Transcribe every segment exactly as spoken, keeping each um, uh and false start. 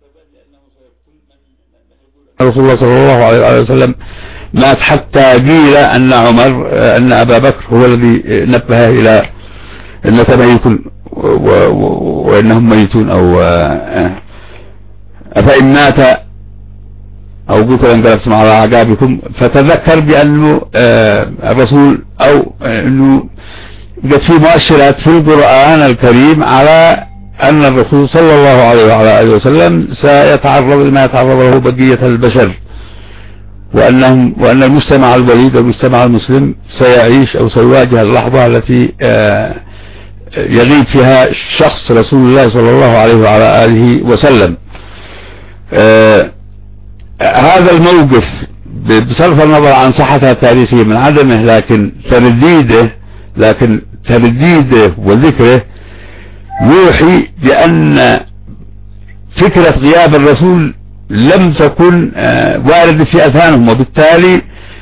رسول الله صلى الله عليه وسلم مات، حتى قيل أن عمر أن أبا بكر هو الذي نبه إلى أنك ميت وإنهم ميتون، أو أفإن مات أو قتل انقلبتم على أعقابكم. فتذكر بأنه الرسول أو أنه قد في مؤشرات في القرآن الكريم على أن الرسول صلى الله عليه وعلى آله وسلم سيتعرض لما يتعرض له بقية البشر، وأنهم وأن المجتمع الوليد والمجتمع المسلم سيعيش أو سيواجه اللحظة التي يغيب فيها شخص رسول الله صلى الله عليه وعلى آله وسلم. هذا الموقف بصرف النظر عن صحتها التاريخية من عدمه، لكن ترديده لكن ترديده وذكره يوحي بأن فكرة غياب الرسول لم تكن واردة في أذهانهم، وبالتالي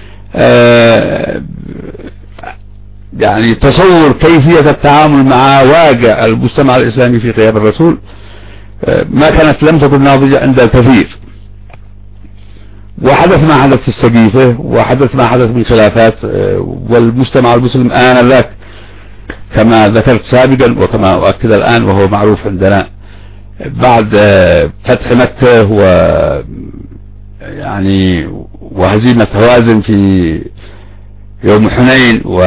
يعني تصور كيفية التعامل مع واقع المجتمع الإسلامي في غياب الرسول ما كانت لم تكن ناضجة عند الكثير. وحدث ما حدث في السقيفة، وحدث ما حدث من خلافات، والمجتمع المسلم آن ذاك كما ذكرت سابقا وكما أؤكد الآن وهو معروف عندنا بعد فتح مكة و يعني وهزيمة هوازن في يوم حنين، و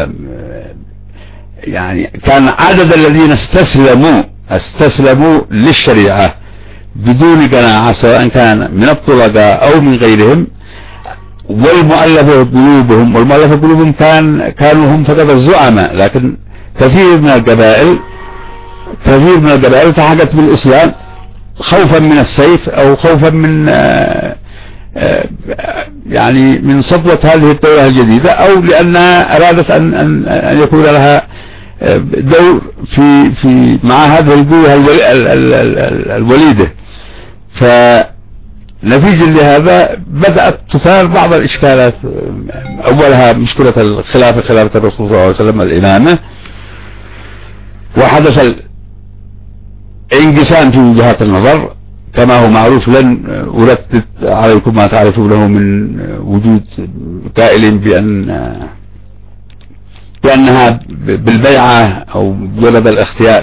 يعني كان عدد الذين استسلموا استسلموا للشريعة بدون قناعة، سواء كان من الطلقاء أو من غيرهم، والمؤلفة قلوبهم والمؤلفة قلوبهم كان كانوا هم فقط الزعماء، لكن كثير من القبائل كثير من القبائل تحقت بالإسلام خوفا من السيف أو خوفا من آآ آآ يعني من سطوة هذه الدولة الجديدة، أو لأنها أرادت أن أن أن يكون لها دور في في مع هذه القوة الوليدة. فنتيجة لهذا بدأت تثار بعض الإشكالات، أولها مشكلة الخلافة خلافة الرسول صلى الله عليه وسلم الإمامة، وحدث الانقسام في وجهات النظر كما هو معروف. لن أردد عليكم ما تعرفونه من وجود قائل بأن بأنها بالبيعة أو ولد الاختيار،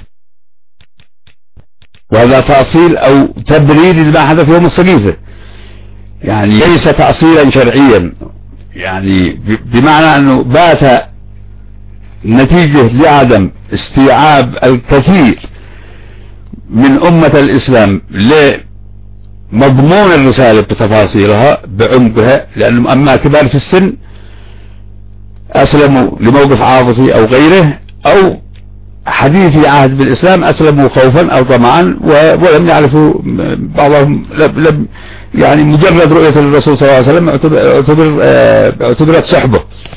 وهذا تأصيل أو تبرير لما حدث يوم السقيفة، يعني ليس تأصيلا شرعيا، يعني بمعنى أنه بات نتيجة لعدم استيعاب الكثير من أمة الإسلام لمضمون الرسالة بتفاصيلها بعمقها، لأنهم أما كبار في السن أسلموا لموقف عاطفي أو غيره، أو حديثي عهد بالإسلام أسلموا خوفا أو طمعا ولم يعرفوا بعضهم لم يعني مجرد رؤية الرسول صلى الله عليه وسلم اعتبر اعتبرت سحبه،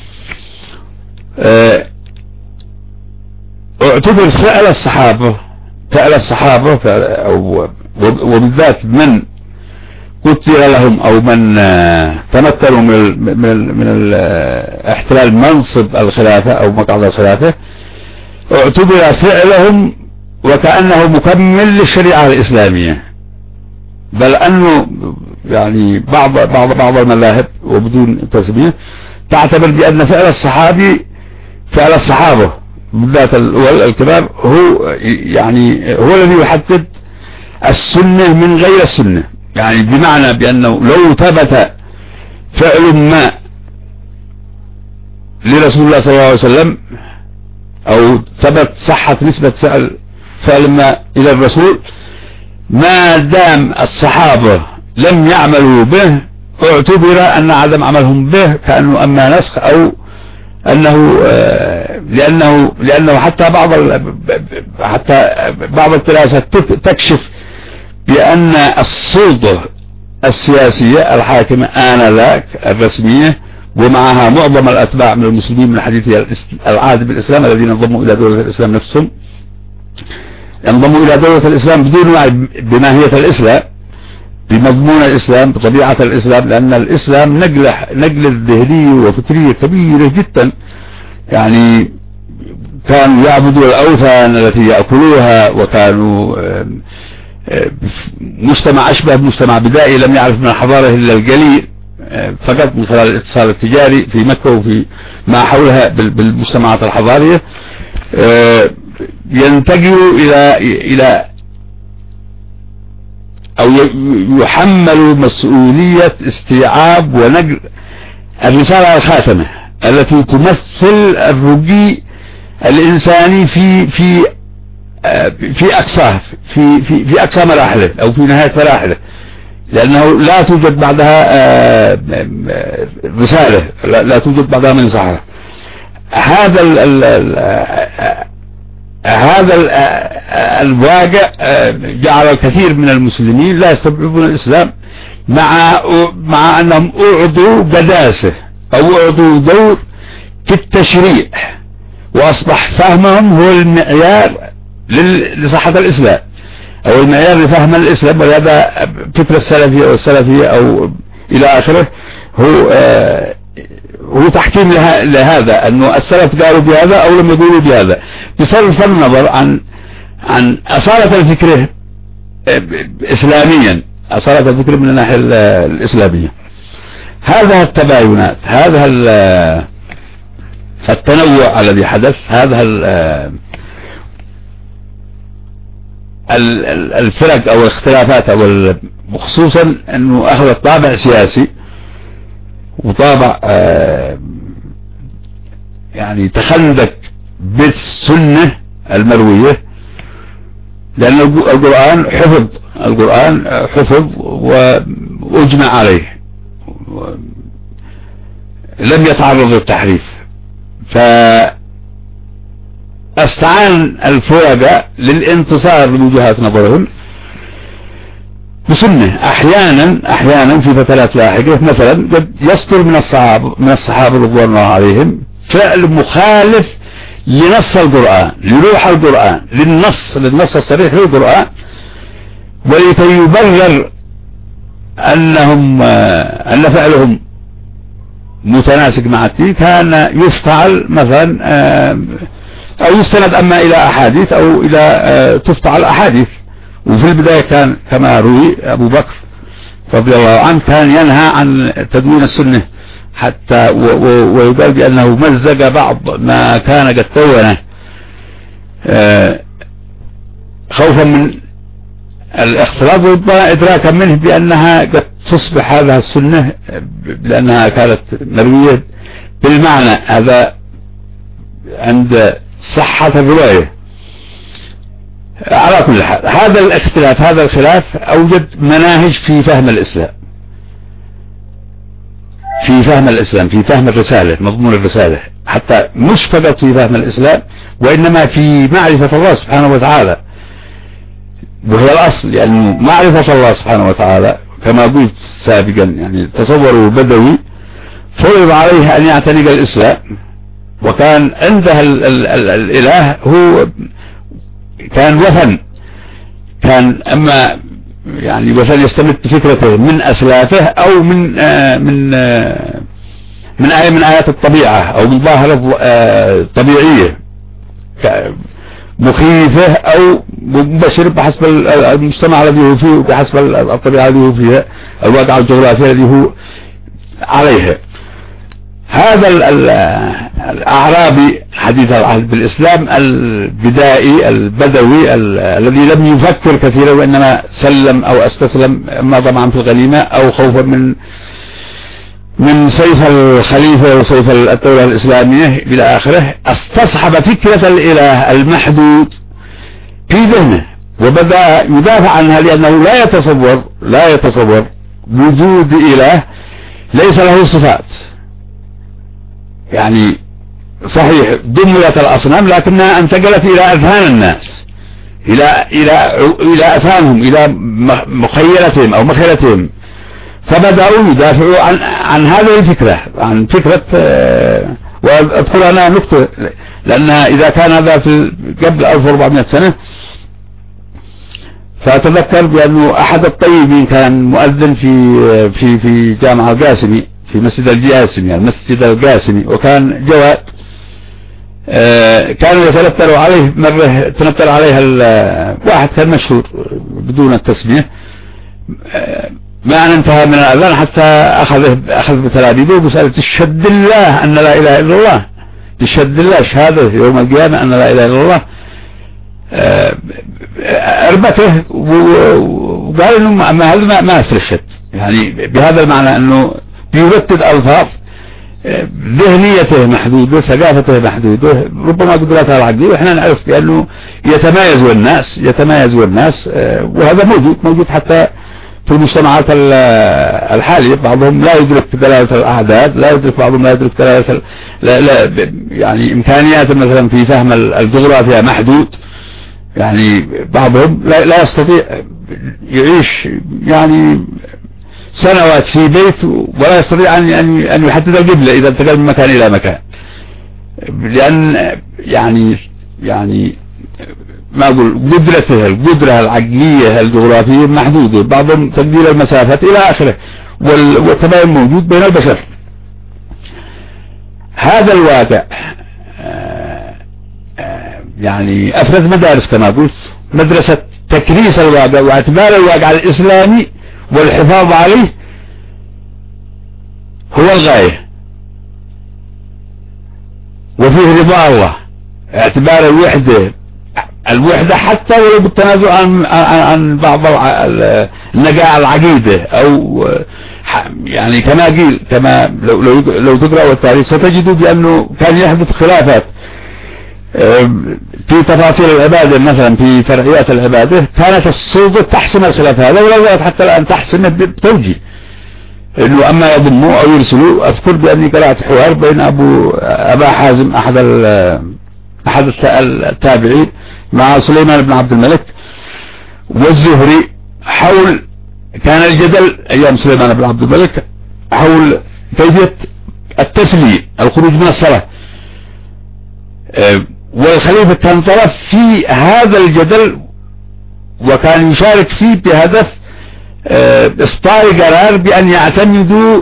اعتبر فعل الصحابة فعل الصحابة أو وبالذات من قتل لهم أو من تمكنوا من من من احتلال منصب الخلافة أو مقعد الخلافة، اعتبر فعلهم وكأنه مكمل للشريعة الإسلامية، بل أنه يعني بعض بعض بعض المذاهب وبدون تسمية تعتبر بأن فعل الصحابي فعل الصحابة بالذات الكبار هو يعني هو الذي يحدد السنة من غير السنة، يعني بمعنى بأنه لو ثبت فعل ما لرسول الله صلى الله عليه وسلم أو ثبت صحة نسبة فعل فعل ما إلى الرسول، ما دام الصحابة لم يعملوا به اعتبر أن عدم عملهم به كأنه أما نسخ، أو أنه لأنه لأنه حتى بعض حتى بعض الدراسات تكشف بأن السلطة السياسية الحاكمة آنذاك الرسمية ومعها معظم الأتباع من المسلمين من حديث العهد بالإسلام الذين انضموا إلى دولة الإسلام نفسهم انضموا إلى دولة الإسلام بدون وعي بماهية الإسلام، بمضمون الإسلام، بطبيعة الإسلام، لأن الإسلام نقلة نقلة ذهنية وفكرية كبيرة جدا، يعني كانوا يعبدوا الأوثان التي يأكلوها، وكانوا مجتمع أشبه بمجتمع بدائي لم يعرف من الحضارة إلا القليل فقط من خلال الاتصال التجاري في مكة وفي ما حولها بالمجتمعات الحضارية، ينتقلوا إلى إلى أو يحملوا مسؤولية استيعاب ونقل الرسالة الخاتمة التي تمثل الرقي الإنساني في في في أقصاه في في في أقصى مراحله أو في نهاية مراحله، لأنه لا توجد بعدها رسالة، لا توجد بعدها من صحة. هذا ال ال ال هذا ال الواقع جعل الكثير من المسلمين لا يستوعبون الإسلام، مع مع أنهم أعطوا قداسة أو أعطوا دور في التشريع، وأصبح فهمهم هو المعيار لصحة الإسلام أو المعيار لفهم الإسلام، ولهذا فكرة السلفية والسلفية أو إلى آخره هو آه هو تحكيم لها لهذا، أنه السلف قالوا بهذا أو لم يقولوا بهذا، بصرف النظر عن عن أصالة الفكر إسلاميا، أصالة الفكر من الناحية الإسلامية. هذا التباينات، هذا التنوع الذي حدث، هذا الفرق أو الاختلافات أو خصوصا أنه أخذت طابع سياسي وطابع يعني تخلق بالسنة المروية، لأن القرآن حفظ القرآن حفظ وأجمع عليه لم يتعرض للتحريف، فاستعان الفرقاء للانتصار لوجهات نظرهم بسنة. أحيانا أحيانا في فترات لاحقة مثلا قد يصدر من الصحابة من الصحابة رضوان الله عليهم فعل مخالف لنص القرآن، لروح القرآن، للنص للنص الصريح للقرآن، ولكي يبرر أنهم أن فعلهم متناسق مع الدين كان يفتعل مثلا أو يستند أما إلى أحاديث أو إلى تفتعل أحاديث. وفي البداية كان كما روي أبو بكر رضي الله عنه كان ينهى عن تدوين السنة حتى ويقال بأنه مزق بعض ما كان قد دونه خوفا من الاختلاط وإدراكا منه بأنها قد تصبح هذا السنة لأنها كانت مروية بالمعنى هذا عند صحة الرواية. على كل حال هذا الاختلاف هذا الخلاف أوجد مناهج في فهم الإسلام، في فهم الإسلام، في فهم الرسالة، مضمون الرسالة، حتى مش فقط في فهم الإسلام وإنما في معرفة الله سبحانه وتعالى، وهي الأصل. لأنه يعني معرفة الله سبحانه وتعالى كما قلت سابقا، يعني تصوروا بدوي فرض عليه أن يعتنق الإسلام، وكان عنده ال ال ال الإله هو كان وثن، كان أما يعني وثن يستمد فكرته من أسلافه أو من آه من آه من آية من آيات الطبيعة أو من ظاهرة آه طبيعية مخيفة أو مبشر بحسب المجتمع الذي هو فيه وبحسب الطبيعة الذي هو فيها، الواقع الجغرافي الذي هو عليها. هذا الأعرابي حديث العهد بالإسلام البدائي البدوي الذي لم يفكر كثيرا وإنما سلم أو استسلم ما طمعا في الغنيمة أو خوفا من من سيف الخليفة وسيف الدولة الإسلامية إلى آخره، استصحب فكرة الإله المحدود في ذهنه وبدأ يدافع عنها، لأنه لا يتصور لا يتصور وجود إله ليس له صفات. يعني صحيح دمرت الأصنام لكنها انتقلت إلى أذهان الناس، إلى إلى إلى أفهامهم، إلى مخيلتهم أو مخيلتهم، فبدأوا يدافعوا عن عن هذه الفكرة، عن فكرة آه وأذكر أنا نقطة، لأن إذا كان هذا في قبل ألف وأربعمائة سنة، فأتذكر بأنه أحد الطيبين كان مؤذن في في في جامع القاسمي في مسجد القاسمي المسجد القاسمي، وكان جواد كانوا يتنتلوا عليه مرة، تنتل عليها واحد كان مشهور بدون التسمية، ما أن انتهى من الأذان حتى أخذ أخذ بتلابيبه وسأل تشهد الله أن لا إله إلا الله، تشهد الله شهادة يوم القيامة أن لا إله إلا الله. أربته وقال إنه ما هذا ما استرشد، يعني بهذا المعنى أنه بيردد ألفاظ ذهنيته محدودة، ثقافته محدودة، ربما قدراتها العقلية، وإحنا نعرف بأنه يتمايز الناس يتمايز الناس وهذا موجود موجود حتى في المجتمعات الحالية. بعضهم لا يدرك دلالة الأعداد، لا يدرك بعضهم لا يدرك دلالة لا لا يعني إمكانيات مثلا في فهم الجغرافيا محدود، يعني بعضهم لا, لا يستطيع يعيش يعني سنوات في بيت ولا يستطيع أن أن يحدد القبلة إذا انتقل من مكان إلى مكان، لأن يعني يعني ما أقول قدرته القدرة العقلية الجغرافية محدودة، بعضهم تقدير المسافات إلى آخره، والتباين موجود بين البشر. هذا الواقع يعني أفرز مدارس كما قلت، مدرسة تكريس الواقع واعتبار الواقع الإسلامي والحفاظ عليه هو الغاية، وفيه رضا الله، اعتبار الوحدة الوحدة حتى ولو بالتنازل عن عن بعض النقاع العقيدة أو يعني كما قيل كما لو لو, لو تقرأوا التاريخ ستجدوا بأنه كان يحدث خلافات في تفاصيل العبادة، مثلا في فرعيات العبادة كانت السلطة تحسم الخلاف هذا، ولا زالت حتى الآن تحسم بتوجيه إنه أما يضموا أو يرسلوا. أذكر بأني قرأت حوار بين أبو أبا حازم أحد أحد التابعين مع سليمان بن عبد الملك والزهري حول، كان الجدل أيام سليمان بن عبد الملك حول كيفية التسلية الخروج من الصلاة، والخليفة كان طرف في هذا الجدل وكان يشارك فيه بهدف إصدار قرار بأن يعتمدوا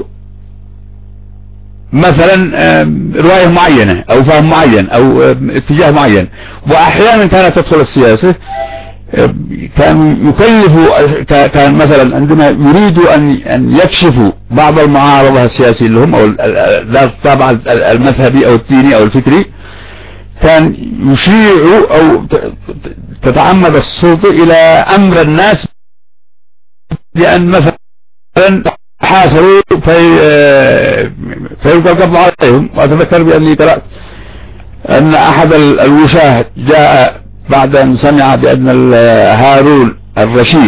مثلا رواية معينة أو فهم معين أو اتجاه معين. وأحيانا كانت تدخل السياسة، كان يكلفوا كان مثلا عندما يريدوا أن أن يكشفوا بعض المعارضة السياسية لهم أو ذات الطابع المذهبي أو الديني أو الفكري، كان يشيعوا أو تتعمد السلطة إلى أمر الناس بأن مثلا حاصلوا في فيلقى القبض عليهم. وأتذكر بأني قرأت أن أحد الوشاة جاء بعد أن سمع بأن هارون الرشيد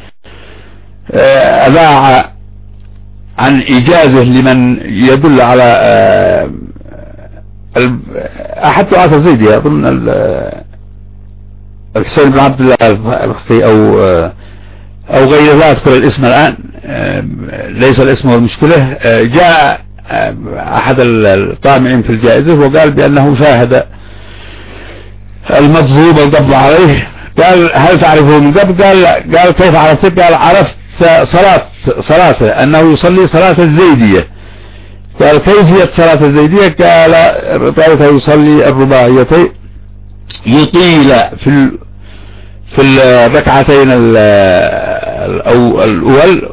أذاع عن إجازة لمن يدل على أحد دعاة الزيدية، أظن الحسين بن عبد الله الفقي أو أو غير لا أذكر الاسم الآن، ليس الاسم هو المشكلة. جاء أحد الطامعين في الجائزة وقال بأنه شاهد المظلوم القبض عليه، قال هل تعرفه من قبل؟ قال قال كيف عرفت؟ قال عرفت صلاة صلاته أنه يصلي صلاة الزيدية. قال كيفية صلاة الزيدية؟ قال رأيته يصلي الرباعيتين، يطيل في في الركعتين أو الأول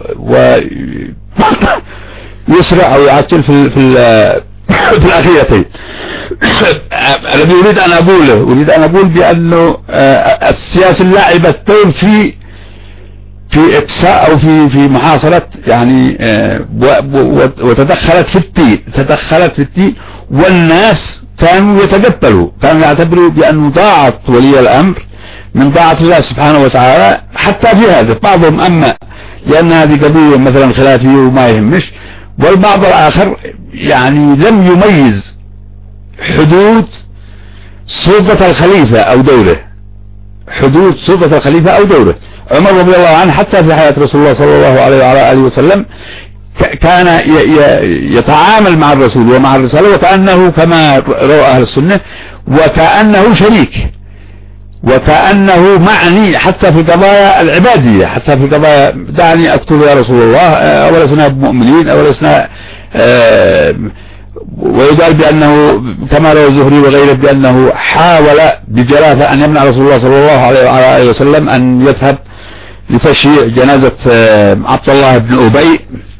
ويسرع أو يعجل في في في الأخيرتين. الذي أريد أن أقوله أريد أن أقول بأنه السياسة اللاعبتين في في إقصاء أو في في محاصرة يعني وتدخلت في الدين تدخلت في الدين والناس كانوا يتقبلوا، كانوا يعتبروا بأنه طاعة ولي الأمر من طاعة الله سبحانه وتعالى. حتى في هذا بعضهم أما لأن هذه قضية مثلا خلافية وما يهمش، والبعض الآخر يعني لم يميز حدود سلطة الخليفة أو دوله، حدود سلطة الخليفة أو دوله. عمر رضي الله عنه حتى في حياة رسول الله صلى الله عليه وعلى آله وسلم كان يتعامل مع الرسول ومع الرسالة وكأنه كما روى أهل السنة وكأنه شريك، وكأنه معني حتى في قضايا العبادية، حتى في قضايا دعني أقتل يا رسول الله أولسنا بمؤمنين أولسنا ويقال بأنه كما روى الزهري وغيره بأنه حاول بجلافة أن يمنع رسول الله صلى الله عليه وعلى آله وسلم أن يذهب لتشييع جنازة عبد الله بن أبي،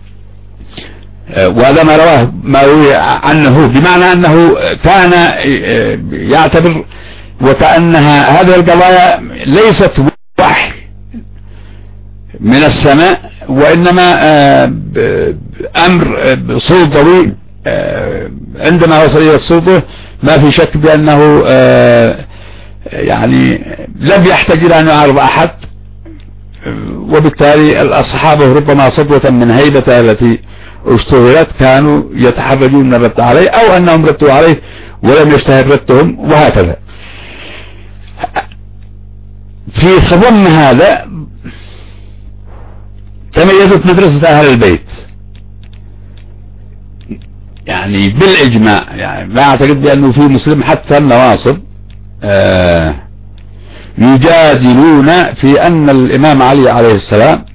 وهذا ما رواه ما روي عنه، بمعنى أنه كان يعتبر وكأنها هذه القضايا ليست وحي من السماء، وإنما أمر سلطوي. عندما وصل إلى السلطة ما في شك بأنه يعني لم يحتاج إلى أن يعارض أحد، وبالتالي الأصحابه ربما صدوة من هيبته التي اشتغلت كانوا يتحرجون من الرد عليه، أو أنهم ردوا عليه ولم يشتهر ردهم، وهكذا. في خضم هذا تميزت مدرسة أهل البيت يعني بالإجماع، يعني ما أعتقد بأنه في مسلم حتى النواصب آه يجادلون في أن الإمام علي عليه السلام،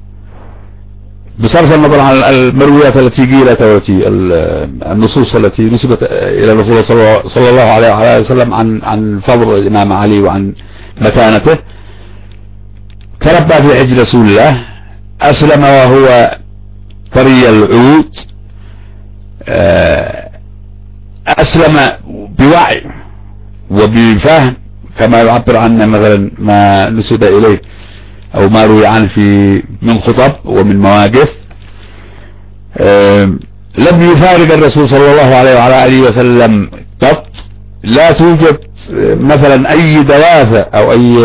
بصرف النظر عن المرويات التي قيلت والتي النصوص التي نسبت إلى الرسول صلى الله عليه وعلى وسلم عن عن فضل الإمام علي وعن مكانته، تربى في حجر رسول الله، أسلم وهو طري العود، أسلم بوعي وبفهم كما يعبر عنه مثلا ما نسب إليه أو ما روي عنه في من خطب ومن مواقف. لم يفارق الرسول صلى الله عليه وعلى آله وسلم قط، لا توجد مثلا أي دوافع أو أي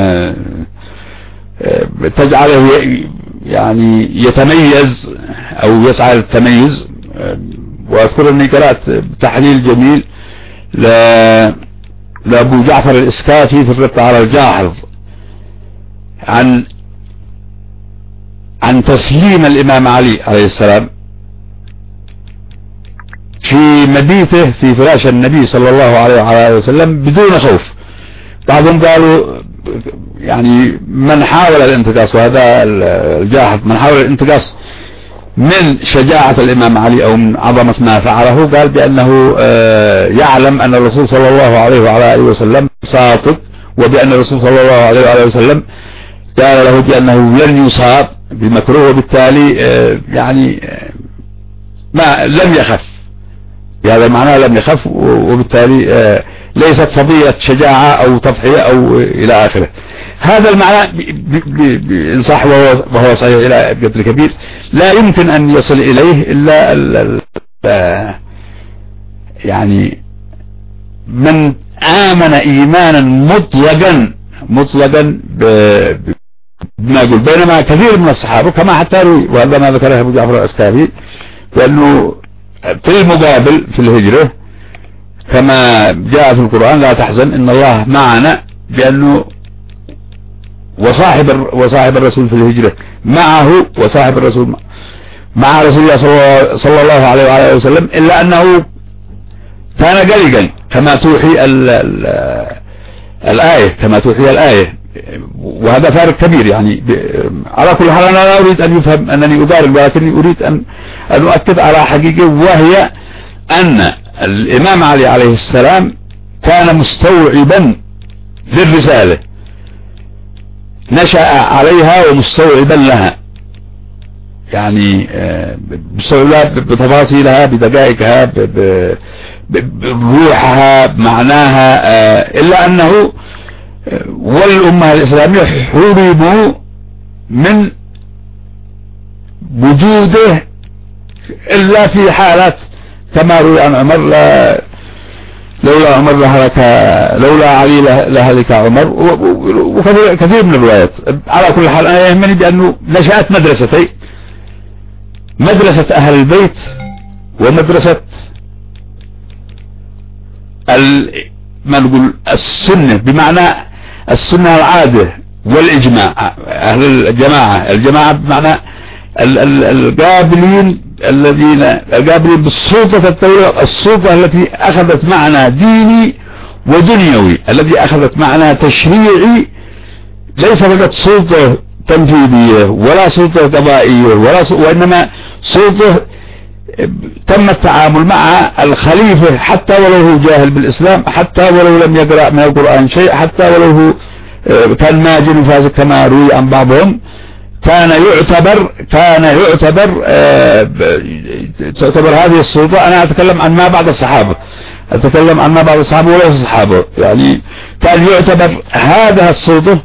تجعله يعني يتميز أو يسعى للتميز. وأذكر أني قرأت تحليل جميل لأبو جعفر الإسكافي في الرد على الجاحظ عن عن تسليم الإمام علي عليه السلام في مبيته في فراش النبي صلى الله عليه وعلى آله وسلم بدون خوف. بعضهم قالوا يعني من حاول الانتقاص، وهذا الجاحظ من حاول الانتقاص من شجاعة الإمام علي أو من عظمة ما فعله، قال بأنه يعلم أن الرسول صلى الله عليه وعلى آله وسلم صادق، وبأن الرسول صلى الله عليه وعلى آله وسلم قال له بأنه لن يصاب بمكروه، وبالتالي يعني ما لم يخف بهذا المعنى، لم يخف، وبالتالي ليست فضيلة شجاعة أو تضحية أو إلى آخره. هذا المعنى إن صح وهو صحيح إلى قدر كبير لا يمكن أن يصل إليه إلا ال ال يعني من آمن إيمانا مطلقا مطلقا بما يقول. بينما كثير من الصحابة كما حتى روي، وهذا ما ذكره أبو جعفر الأسكافي، بأنه في المقابل في الهجرة كما جاء في القرآن لا تحزن إن الله معنا، بأنه وصاحب وصاحب الرسول في الهجرة معه، وصاحب الرسول مع رسول الله صلى الله عليه وعلى آله وسلم، إلا أنه كان قلقا كما توحي ال ال الآية كما توحي الآية، وهذا فارق كبير. يعني على كل حال أنا لا أريد أن يفهم أنني أبارك، ولكني أريد أن أن أؤكد على حقيقة، وهي أن الإمام علي عليه السلام كان مستوعبا للرسالة، نشأ عليها ومستوعبا لها، يعني مستوعبا بتفاصيلها بدقائقها بروحها بمعناها، إلا أنه والأمة الإسلامية حرموا من وجوده إلا في حالات كما روي عن عمر، لا لولا عمر لهلك لولا علي لهلك عمر، وكثير من الروايات. على كل حال أنا يهمني بأنه نشأت مدرستين، مدرسة أهل البيت ومدرسة ما نقول السنة، بمعنى السنة العادة والإجماع، أهل الجماعة الجماعة بمعنى القابلين الذين القابلين بالسلطة التورية، السلطة التي أخذت معنى ديني ودنيوي، الذي أخذت معنى تشريعي، ليس فقط سلطة تنفيذية ولا سلطة قضائية ولا س... وإنما سلطة تم التعامل مع الخليفة حتى ولو هو جاهل بالإسلام، حتى ولو لم يقرأ من القرآن شيء، حتى ولو هو كان ماجن وفاسق كما روي عن بعضهم، كان يعتبر كان يعتبر تعتبر هذه السلطة. أنا أتكلم عن ما بعد الصحابة، أتكلم عن ما بعد الصحابة وليس الصحابة، يعني كان يعتبر هذا السلطة،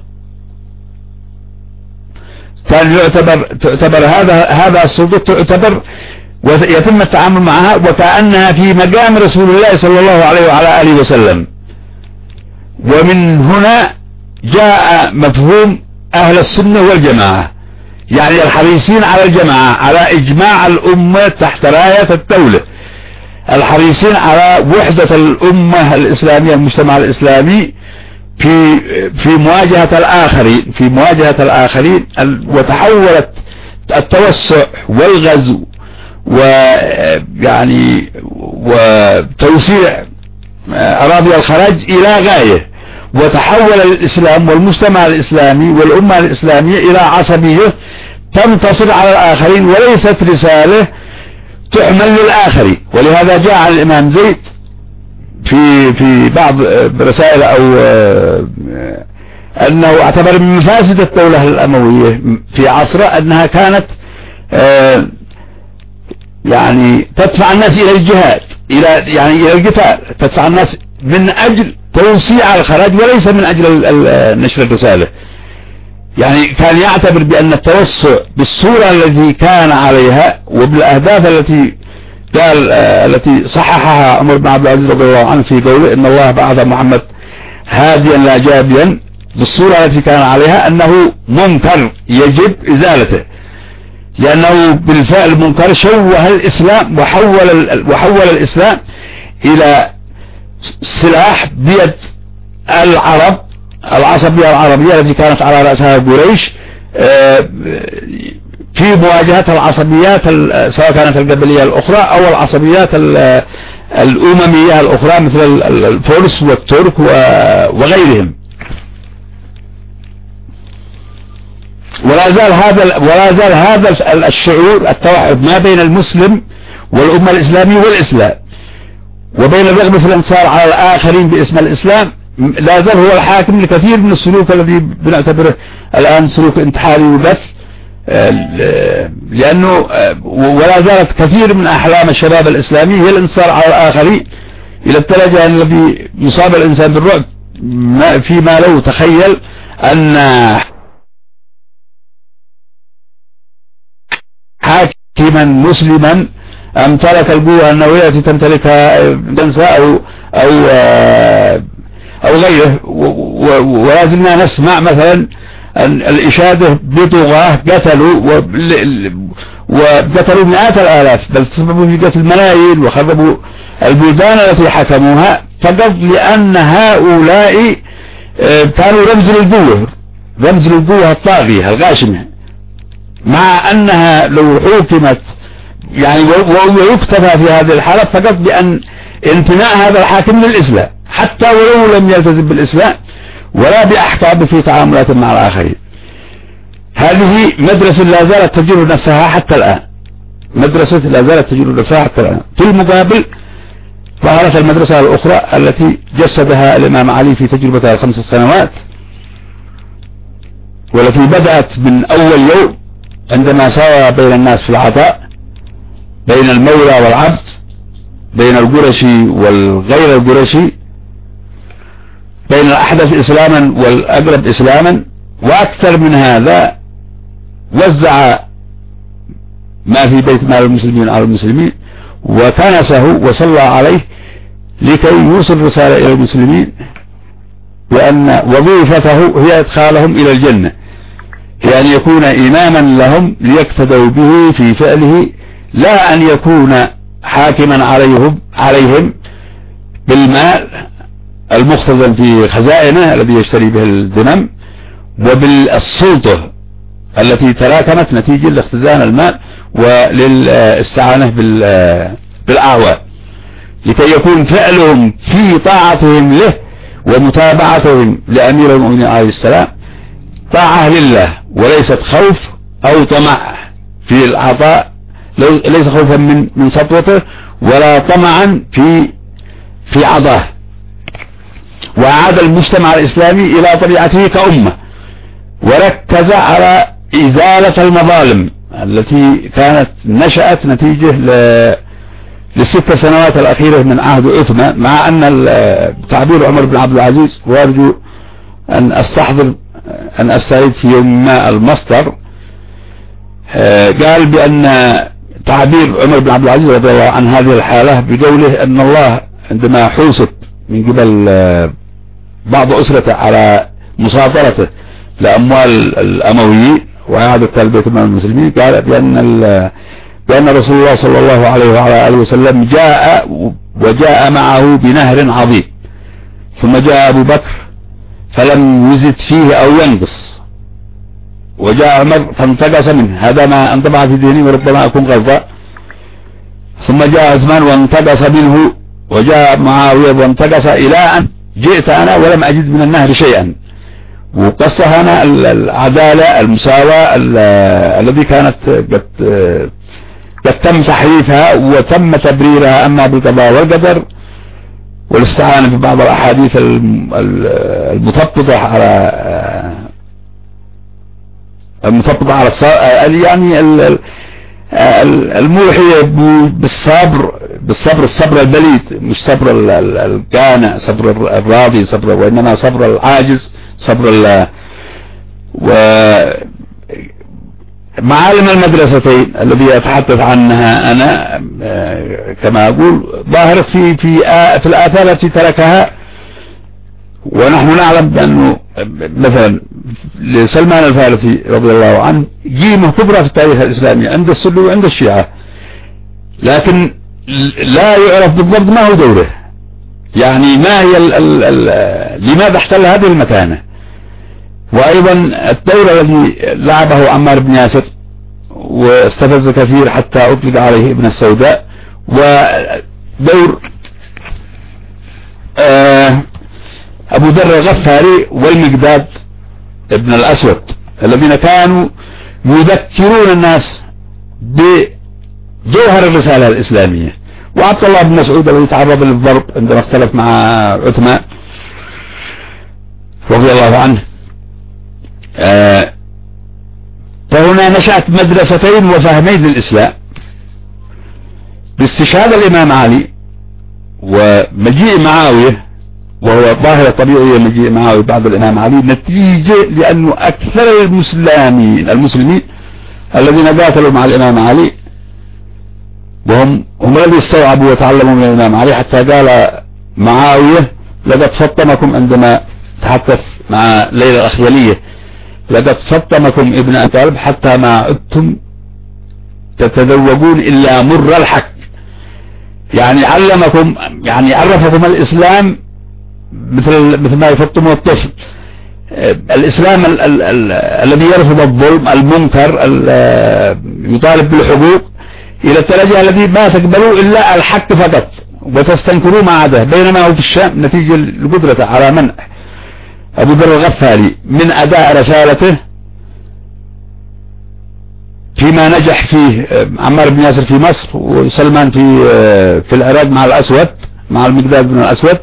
كان يعتبر تعتبر هذا هذا السلطة تعتبر ويتم التعامل معها وكأنها في مقام رسول الله صلى الله عليه وعلى آله وسلم. ومن هنا جاء مفهوم أهل السنة والجماعة، يعني الحريصين على الجماعة، على إجماع الأمة تحت راية الدولة، الحريصين على وحدة الأمة الإسلامية، المجتمع الإسلامي في في مواجهة الآخرين، في مواجهة الآخرين. وتحولت التوسع والغزو ويعني وتوسيع أراضي الخراج إلى غاية، وتحول الإسلام والمجتمع الإسلامي والأمة الإسلامية إلى عصبية تنتصر على الآخرين وليست رسالة تحمل للآخرين. ولهذا جاء عن الإمام زيد في في بعض رسائل أو أنه اعتبر من مفاسد الدولة الأموية في عصره أنها كانت يعني تدفع الناس إلى الجهاد، إلى يعني إلى القتال، تدفع الناس من أجل توسيع الخراج وليس من أجل نشر الرسالة. يعني كان يعتبر بأن التوسع بالصورة التي كان عليها وبالأهداف التي قال التي صححها عمر بن عبد العزيز رضي الله عنه في قوله إن الله بعث محمد هاديا لا جابيا، بالصورة التي كان عليها أنه منكر يجب إزالته، لأنه بالفعل منكر شوه الإسلام وحول وحول الإسلام إلى سلاح بيد العرب، العصبية العربية التي كانت على رأسها قريش في مواجهة العصبيات سواء كانت القبلية الأخرى أو العصبيات الأممية الأخرى مثل الفرس والترك وغيرهم. ولا زال هذا ولا زال هذا الشعور التوحد ما بين المسلم والأمة الإسلامية والإسلام، وبين الرغبة في الانتصار على الآخرين باسم الإسلام، لا زال هو الحاكم لكثير من السلوك الذي بنعتبره الآن سلوك انتحاري وبث، لأنه ولا زالت كثير من أحلام الشباب الإسلامي هي الانتصار على الآخرين إلى الدرجة الذي يصاب الإنسان بالرعب فيما لو تخيل أن حاكما مسلما امتلك القوة النووية التي تمتلكها جنسة أو أو أو غيره. ولا زلنا نسمع مثلا الإشادة بطغاة قتلوا وقتلوا مئات الآلاف، بل سببوا في قتل ملايين وخربوا البلدان التي حكموها، فقط لأن هؤلاء كانوا رمز للقوة، رمز للقوة الطاغية الغاشمة، مع أنها لو حكمت يعني ويكتفى في هذه الحالة فقط بأن انتماء هذا الحاكم للإسلام حتى ولو لم يلتزم بالإسلام ولا بأحكام في تعاملات مع الآخرين. هذه مدرسة لا زالت تجر نفسها حتى الآن، مدرسة لا زالت تجر نفسها حتى الآن. في المقابل ظهرت المدرسة الأخرى التي جسدها الإمام علي في تجربتها الخمس سنوات، والتي بدأت من أول يوم عندما ساوى بين الناس في العطاء، بين المولى والعبد، بين القرشي والغير القرشي، بين الأحدث إسلاما والأقرب إسلاما. وأكثر من هذا وزع ما في بيت مال المسلمين على المسلمين وكنسه وصلى عليه لكي يوصل رسالة إلى المسلمين وأن وظيفته هي إدخالهم إلى الجنة، يعني يكون إماما لهم ليقتدوا به في فعله، لا أن يكون حاكما عليهم عليهم بالمال المختزن في خزائنه الذي يشتري به الذمم، وبالسلطة التي تراكمت نتيجة لاختزان المال وللاستعانة بالأعوان، لكي يكون فعلهم في طاعتهم له ومتابعتهم لأمير المؤمنين عليه السلام طاعة لله وليست خوف أو طمع في العطاء ليس خوفا من من سطوته ولا طمعا في في عضاه، وأعاد المجتمع الإسلامي إلى طبيعته كأمة، وركز على إزالة المظالم التي كانت نشأت نتيجة للست سنوات الأخيرة من عهد عثمان. مع أن تعبير عمر بن عبد العزيز، وأرجو أن أستحضر أن أستعيد في يوم ما المصدر، قال بأن تعبير عمر بن عبد العزيز رضي الله عن هذه الحالة بقوله أن الله عندما حوسب من قبل بعض أسرته على مصادرته لأموال الأمويين وإعادة البيت من المسلمين، قال بأن بأن رسول الله صلى الله عليه وعلى آله وسلم جاء وجاء معه بنهر عظيم، ثم جاء أبو بكر فلم يزد فيه أو ينقص، وجاء عمر فانتقص منه، هذا ما انطبع في ذهني وربما أكون غلطان، ثم جاء عثمان وانتقص منه، وجاء معاوية وانتقص، إلى أن جئت أنا ولم أجد من النهر شيئا. وقص هنا العدالة المساواة الذي كانت قد قد تم تحريفها وتم تبريرها أما بالقضاء والقدر والاستعانة ببعض الأحاديث المثبطة على المثبطة على يعني الموحية بالصبر بالصبر الصبر البليد، مش صبر القانع، صبر الراضي، صبر وإنما صبر العاجز، صبر ال ومعالم المدرستين الذي أتحدث عنها أنا كما أقول ظاهر في في في الآثار التي تركها. ونحن نعلم بأنه مثلا لسلمان الفارسي رضي الله عنه قيمة كبرى في التاريخ الإسلامي عند السنة وعند الشيعة، لكن لا يعرف بالضبط ما هو دوره، يعني ما هي ال ال ال لماذا احتل هذه المكانة. وأيضا الدور الذي لعبه عمار بن ياسر واستفز كثير حتى أطلق عليه ابن السوداء، ودور آه أبو ذر الغفاري والمقداد ابن الأسود الذين كانوا يذكرون الناس بجوهر الرسالة الإسلامية. وعبد الله بن مسعود الذي تعرض للضرب عندما اختلف مع عثمان رضي الله عنه. آه فهنا نشأت مدرستين وفهمين للإسلام باستشهاد الإمام علي ومجيء معاوية، وهو ظاهرة طبيعية مجيء معاوية بعد الإمام علي نتيجة لأنه أكثر المسلمين المسلمين الذين قاتلوا مع الإمام علي وهم هم الذين استوعبوا وتعلموا من الإمام علي، حتى قال معاوية لقد فطمكم عندما تحدث مع ليلى الأخيلية، لقد فطمكم ابن أبي طالب حتى ما عدتم تتذوقون إلا مر الحق، يعني علمكم يعني عرفكم الإسلام مثل مثل ما يفطموا الطفل. الإسلام ال ال ال الذي يرفض الظلم المنكر يطالب بالحقوق إلى الدرجة الذي ما تقبلوا إلا الحق فقط وتستنكروا ما عدا، بينما هو في الشام نتيجة لقدرته على منع أبو ذر الغفاري من أداء رسالته فيما نجح فيه عمار بن ياسر في مصر وسلمان في في العراق مع الأسود مع المقداد بن الأسود.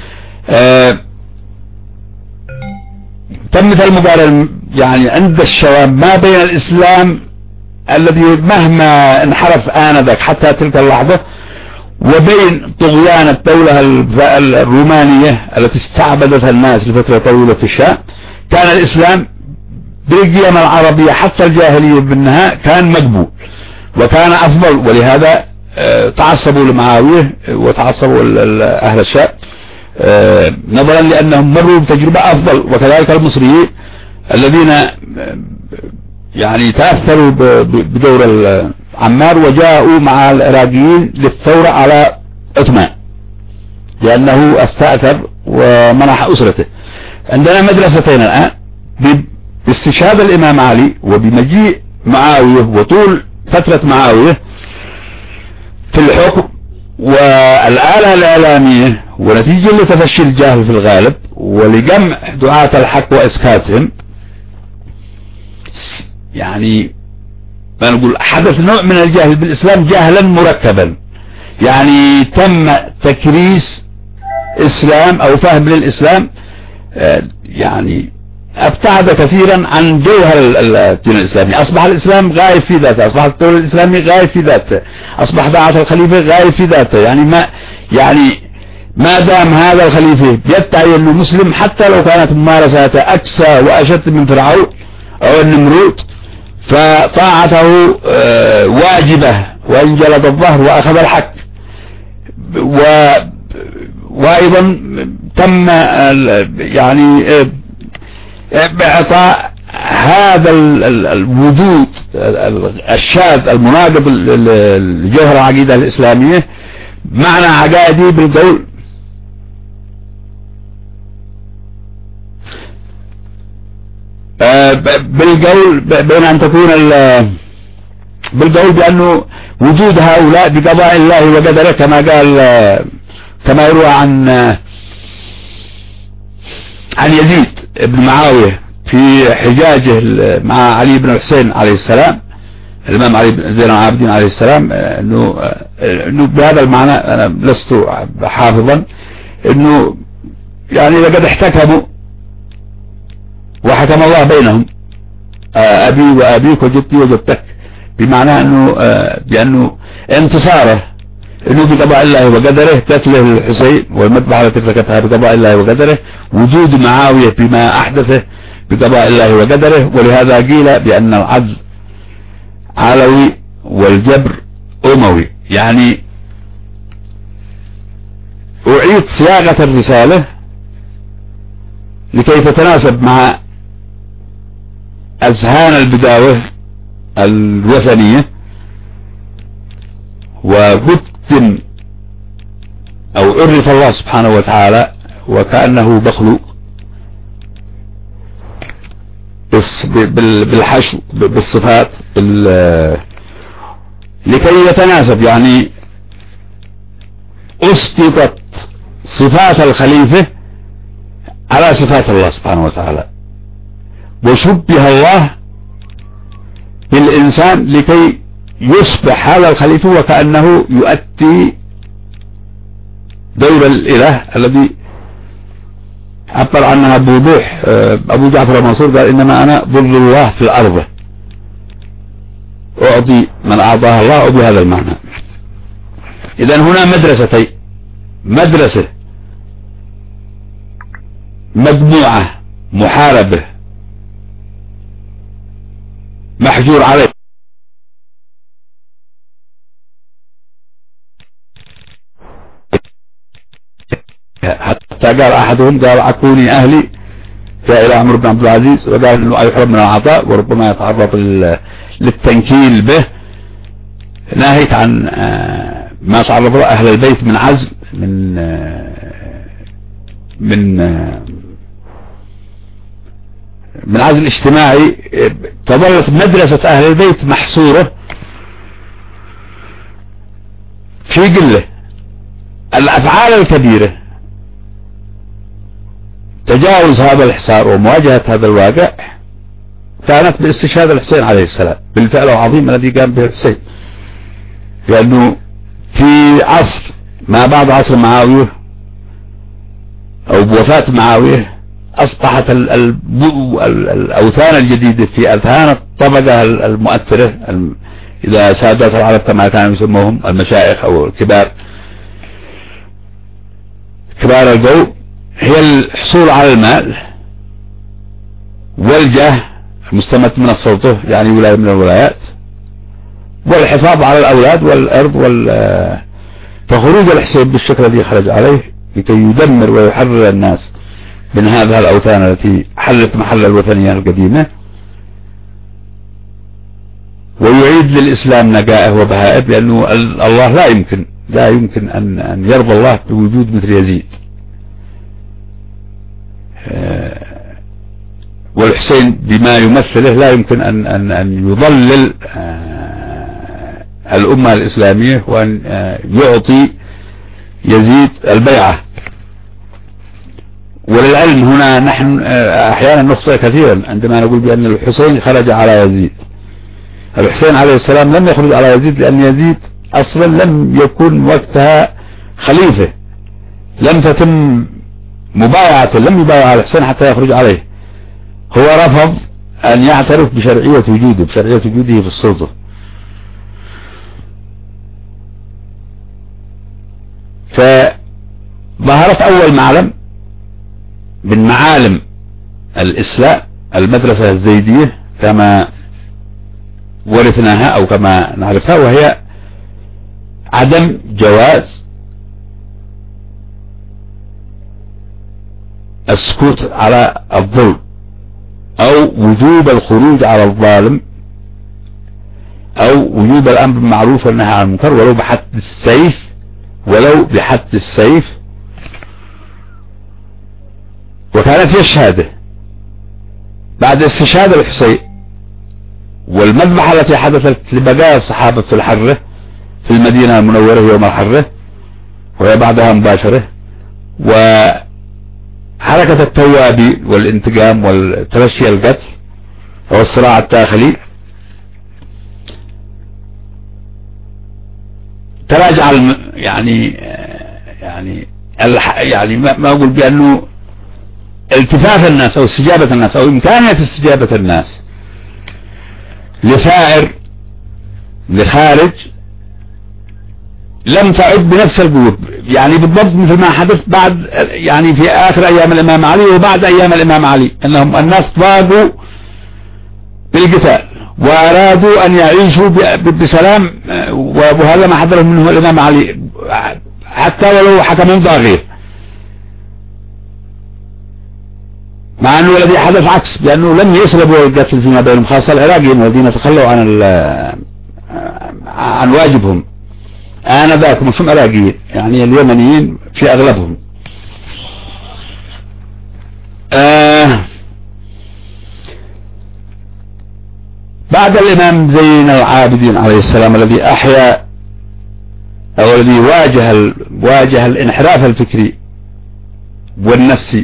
تمت المقارنة يعني عند الشباب ما بين الإسلام الذي مهما انحرف آنذاك حتى تلك اللحظة وبين طغيان الدولة الرومانية التي استعبدتها الناس لفترة طويلة في الشام. كان الإسلام بالقيم العربية حتى الجاهلية بالنهاية كان مقبول وكان أفضل، ولهذا تعصبوا لمعاوية وتعصبوا أهل الشام نظرا لأنهم مروا بتجربة أفضل، وكذلك المصريين الذين يعني تأثروا بدور عمار وجاءوا مع العراقيين للثورة على عثمان لأنه استأثر ومنح أسرته. عندنا مدرستين الآن باستشهاد الإمام علي وبمجيء معاوية وطول فترة معاوية في الحكم والآلة الإعلامية، ونتيجة لتفشي الجهل في الغالب ولجمع دعاة الحق وإسكاتهم. يعني ما نقول حدث نوع من الجهل بالإسلام جهلا مركبا، يعني تم تكريس إسلام أو فهم للإسلام يعني ابتعد كثيرا عن جوهر الدين الإسلامي. أصبح الإسلام غايب في ذاته، أصبح الدولة الإسلامي غايب في ذاته، أصبح دعوة الخليفة غايب في ذاته. يعني ما يعني ما دام هذا الخليفة يدعي أنه مسلم حتى لو كانت ممارساته أكسى وأشد من فرعون أو النمرود، فطاعته واجبة وإن جلد الظهر وأخذ الحق. و وأيضا تم يعني بإعطاء هذا الوجود الشاذ المناقض لجوهر العقيدة الإسلامية معنى عقائدي بالقول بالقول بين أن تكون بالقول بأنه وجود هؤلاء بقضاء الله وقدره، كما قال كما يروى عن عن يزيد بن معاوية في حجاجه مع علي بن الحسين عليه السلام، الإمام علي بن زين العابدين عليه السلام، انه انه بهذا المعنى انا لست حافظا، انه يعني لقد احتكموا وحكم الله بينهم ابي وابيك وجدتي وجدتك، بمعنى انه بانه انتصاره انه بقضاء الله وقدره قتله الحسين والمذبحة التي ارتكبها بقضاء الله وقدره، وجود معاوية بما احدثه بقضاء الله وقدره. ولهذا قيل بان العدل علوي والجبر اموي. يعني اعيد صياغة الرسالة لكي تتناسب مع اذهان البداوة الوثنية، وقدم او عرف الله سبحانه وتعالى وكأنه مخلوق بالحشو بالصفات لكي يتناسب. يعني اسقطت صفات الخليفة على صفات الله سبحانه وتعالى، وشبه الله بالإنسان لكي يصبح هذا الخليفة وكأنه يؤدي دور الإله الذي عبر عنها بوضوح أبو جعفر المنصور، قال إنما أنا ظل الله في الأرض أعطي من أعطاها الله بهذا المعنى. إذن هنا مدرستين، مدرسة مجموعة محاربة محجور عليه حتى قال أحدهم قال عكوني أهلي جاء إلى عمرو بن عبد العزيز وقال إنه يحرم من العطاء وربما يتعرض للتنكيل به، ناهيك عن ما تعرض له أهل البيت من عزم من من من عزل اجتماعي. تظلت مدرسة أهل البيت محصورة في قلة الأفعال الكبيرة، تجاوز هذا الحصار ومواجهة هذا الواقع كانت باستشهاد الحسين عليه السلام بالفعل العظيم الذي قام به الحسين. لأنه في عصر ما بعد عصر معاوية أو بوفاة معاوية أصبحت الأوثان الجديدة في أذهان الطبقة المؤثرة، إذا سادات العرب كما كانوا يسموهم المشايخ أو الكبار كبار القوم، هي الحصول على المال والجاه المستمد من السلطة، يعني ولاية من الولايات، والحفاظ على الأولاد والأرض وال فخروج الحسين بالشكل الذي خرج عليه لكي يدمر ويحرر الناس من هذه الأوثان التي حلت محل الوثنية القديمة، ويعيد للإسلام نقائه وبهائه، لأنه الله لا يمكن لا يمكن أن أن يرضى الله بوجود مثل يزيد. والحسين بما يمثله لا يمكن أن أن أن يضلل الأمة الإسلامية وأن يعطي يزيد البيعة. وللعلم هنا نحن أحيانا نخطئ كثيرا عندما نقول بأن الحسين خرج على يزيد، الحسين عليه السلام لم يخرج على يزيد لأن يزيد أصلا لم يكن وقتها خليفة، لم تتم مبايعته، لم يبايع الحسين حتى يخرج عليه. هو رفض أن يعترف بشرعية وجوده بشرعية وجوده في السلطة. فظهرت أول معلم من معالم الإسلام المدرسة الزيدية كما ورثناها أو كما نعرفها، وهي عدم جواز السكوت على الظلم أو وجوب الخروج على الظالم أو وجوب الأمر بالمعروف والنهي عن المنكر ولو بحد السيف، ولو بحد السيف. وكانت هي الشهادة بعد استشهاد الحسين والمذبحة التي حدثت لبقايا الصحابة في الحرة في المدينة المنورة يوم الحرة وهي بعدها مباشرة، وحركة التوابي والانتقام والتمشي القتل والصراع الداخلي، تراجع يعني يعني يعني ما اقول بانه التفاف الناس او استجابة الناس او امكانية استجابة الناس لثائر لخارج لم تعد بنفس القوة، يعني بالضبط مثل ما حدث بعد يعني في اخر ايام الامام علي وبعد ايام الامام علي، انهم الناس ضاقوا بالقتال وارادوا ان يعيشوا بسلام، وهذا ما حضر منه الامام علي حتى ولو حكم ضاغية، مع انه الذي حدث عكس، لانه لم يسلبوا القتل فيما بينهم، خاصة العراقيين الذين تخلوا عن عن واجبهم آنذاك، مش عراقيين يعني اليمنيين في اغلبهم. آه بعد الامام زين العابدين عليه السلام الذي احيا او الذي واجه واجه الانحراف الفكري والنفسي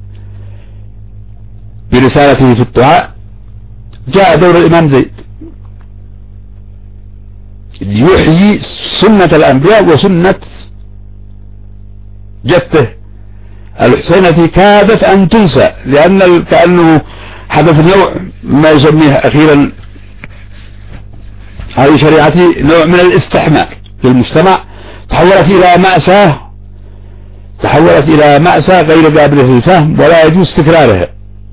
برسالته في الدعاء، جاء دور الامام زيد يحيي سنة الانبياء وسنة جدته الحسين التي كادت ان تنسى، لان كأنه حدث نوع ما يسميه اخيرا هذه شريعتي نوع من الاستحماء في المجتمع، تحولت الى مأساة تحولت الى مأساة غير قابلة للفهم ولا يجوز تكرارها،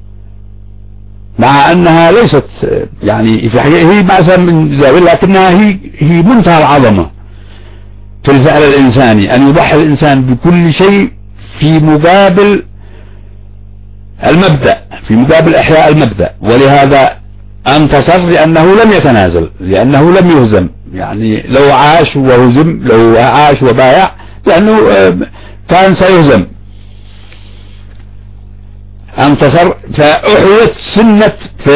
مع انها ليست يعني في حقيقة هي مأساة من زاوية، لكنها هي هي منتهى العظمة في الفعل الانساني، ان يضحي الانسان بكل شيء في مقابل المبدأ، في مقابل احياء المبدأ. ولهذا انتصر لانه لم يتنازل، لانه لم يهزم، يعني لو عاش وهزم، لو عاش وبايع لانه كان سيهزم. انتصر فاحيت سنة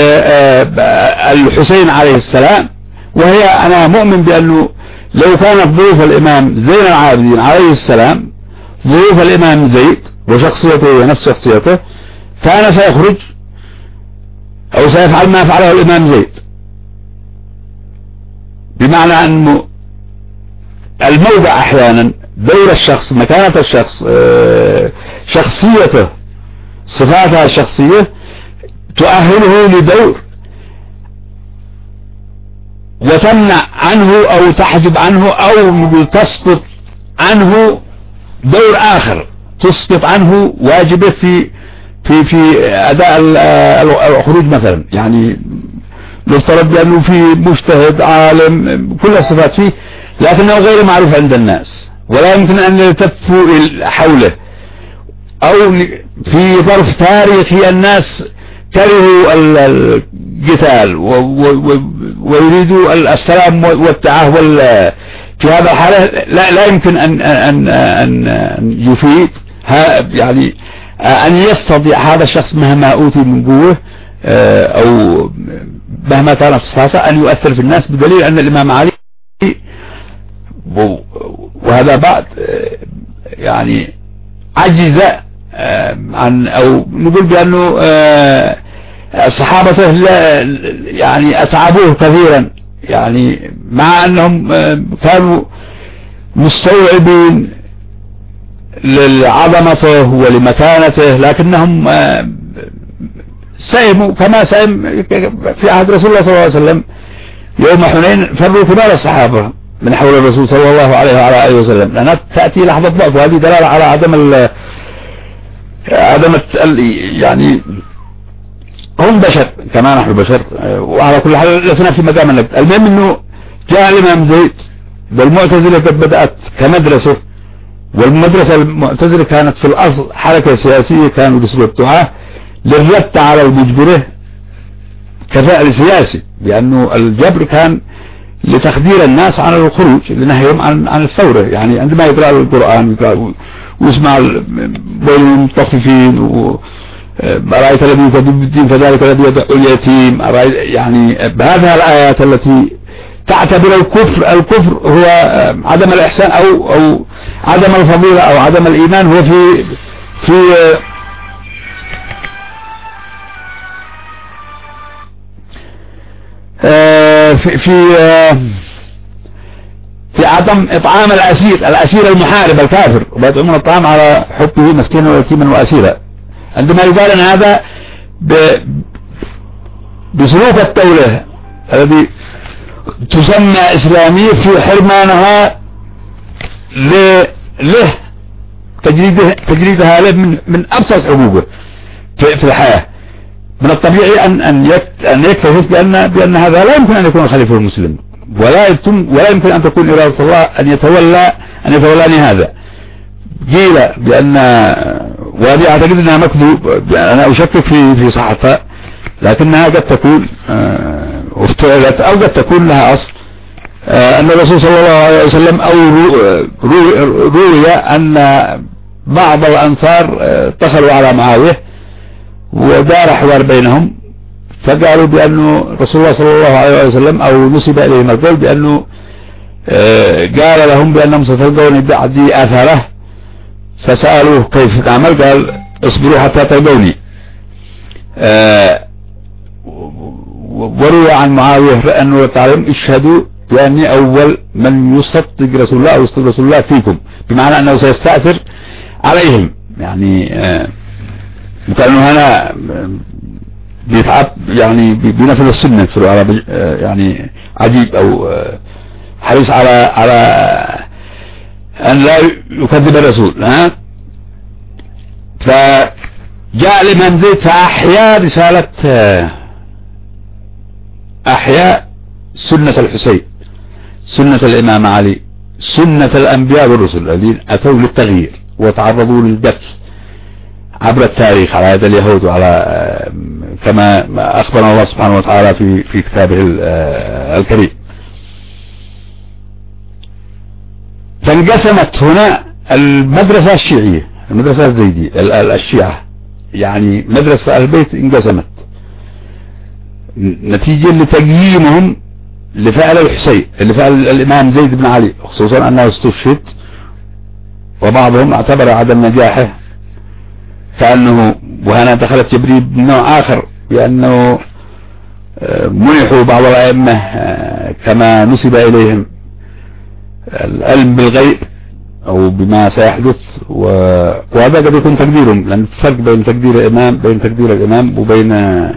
الحسين عليه السلام، وهي انا مؤمن بانه لو كانت ظروف الامام زين العابدين عليه السلام ظروف الامام زيد وشخصيته ونفس شخصيته كان سيخرج او سيفعل ما فعله الامام زيد، بمعنى انه الموضع احيانا دور الشخص، مكانة الشخص، شخصيته، صفاتها الشخصية تؤهله لدور وتمنع عنه او تحجب عنه او تسقط عنه دور اخر، تسقط عنه واجبه في في في اداء الخروج مثلا. يعني نفترض بانه في مجتهد عالم كل الصفات فيه لكنه غير معروف عند الناس ولا يمكن ان يلتفوا حوله، او في ظرف تاريخي الناس كرهوا القتال ويريدوا السلام والتعاون، في هذا الحالة لا لا يمكن ان ان ان يفيد يعني ان يستطيع هذا الشخص مهما اوتي من قوة او مهما كانت صفاته ان يؤثر في الناس، بدليل ان الامام علي وهذا بعد يعني عجز عن او نقول بانه صحابته يعني اتعبوه كثيرا يعني مع أنهم كانوا مستوعبين لعظمته ولمكانته، لكنهم ساهموا كما ساهم في عهد رسول الله صلى الله عليه وسلم. يوم حنين فروا كبار الصحابة من حول الرسول صلى الله عليه وعلى آله وسلم، لأنها تأتي لحظة ضعف، وهذه دلالة على عدم ال عدم يعني هم بشر كما نحن بشر. وعلى كل حال لسنا في مقام النبت. المهم انه جاء الإمام زيد بالمعتزلة قد بدأت كمدرسة، والمدرسة المعتزلة كانت في الأصل حركة سياسية، كانوا بأسلوب دعاة للرد على المجبره كفعل سياسي، لأنه الجبر كان لتخدير الناس عن الخروج لنهيهم عن عن الثورة. يعني عندما يقرأ القرآن يقرأ ويسمع بين المطففين ورأيت الذي يكذب بالدين فذلك الذي يدعو اليتيم، يعني بهذه الآيات التي تعتبر الكفر الكفر هو عدم الإحسان أو أو عدم الفضيلة أو عدم الإيمان، هو في في في في في عدم إطعام الأسير الأسير المحارب الكافر، ويطعمون الطعام على حبه مسكينا ويتيما وأسيرا. عندما يقال أن هذا بسلوك الدولة الذي تسمى إسلامية في حرمانها له تجريدها تجريدها له من من أبسط حقوقه في, في الحياة، من الطبيعي أن أن أن يكتشف بأن بأن هذا لا يمكن أن يكون خليفة المسلم، ولا يتم ولا يمكن أن تكون إرادة الله أن يتولى أن يتولاني هذا. قيل بأن، وهذه أعتقد أنها مكذوب، أنا أشكك في في صحتها، لكنها قد تكون افتعلت أو قد تكون لها أصل. أن الرسول صلى الله عليه وسلم أو روي أن بعض الأنصار اتصلوا على معاوية ودار حوار بينهم، فقالوا بأنه رسول الله صلى الله عليه وسلم أو نسب إليهم القول بأنه قال لهم بأنهم ستلقوني بعدي أثره، فسألوه كيف تعمل؟ قال اصبروا حتى تلقوني. وروى عن معاوية أنه تعلم اشهدوا بأني أول من يصدق رسول الله أو يصدق رسول الله فيكم، بمعنى أنه سيستأثر عليهم. يعني كانوا هنا بيتعب يعني بنفذ السنة في العرب، يعني عجيب أو حريص على على أن لا يكذب الرسول. ها فجاء الإمام زيد فأحيا رسالة، أحيا سنة الحسين، سنة الإمام علي، سنة الأنبياء والرسل الذين أتوا للتغيير وتعرضوا للقتل عبر التاريخ على يد اليهود، وعلى كما أخبرنا الله سبحانه وتعالى في في كتابه الكريم. فانقسمت هنا المدرسة الشيعية، المدرسة الزيدية الشيعة، يعني مدرسة أهل البيت انقسمت نتيجة لتقييمهم لفعل الحسين، لفعل الإمام زيد بن علي، خصوصا أنه استشهد، وبعضهم اعتبر عدم نجاحه كأنه، وهنا دخلت جبريل من نوع آخر، بأنه منحوا بعض الأئمة كما نسب إليهم العلم بالغيب أو بما سيحدث، وهذا قد يكون تقديرهم، لأن الفرق بين تقدير الإمام بين تقدير الإمام وبين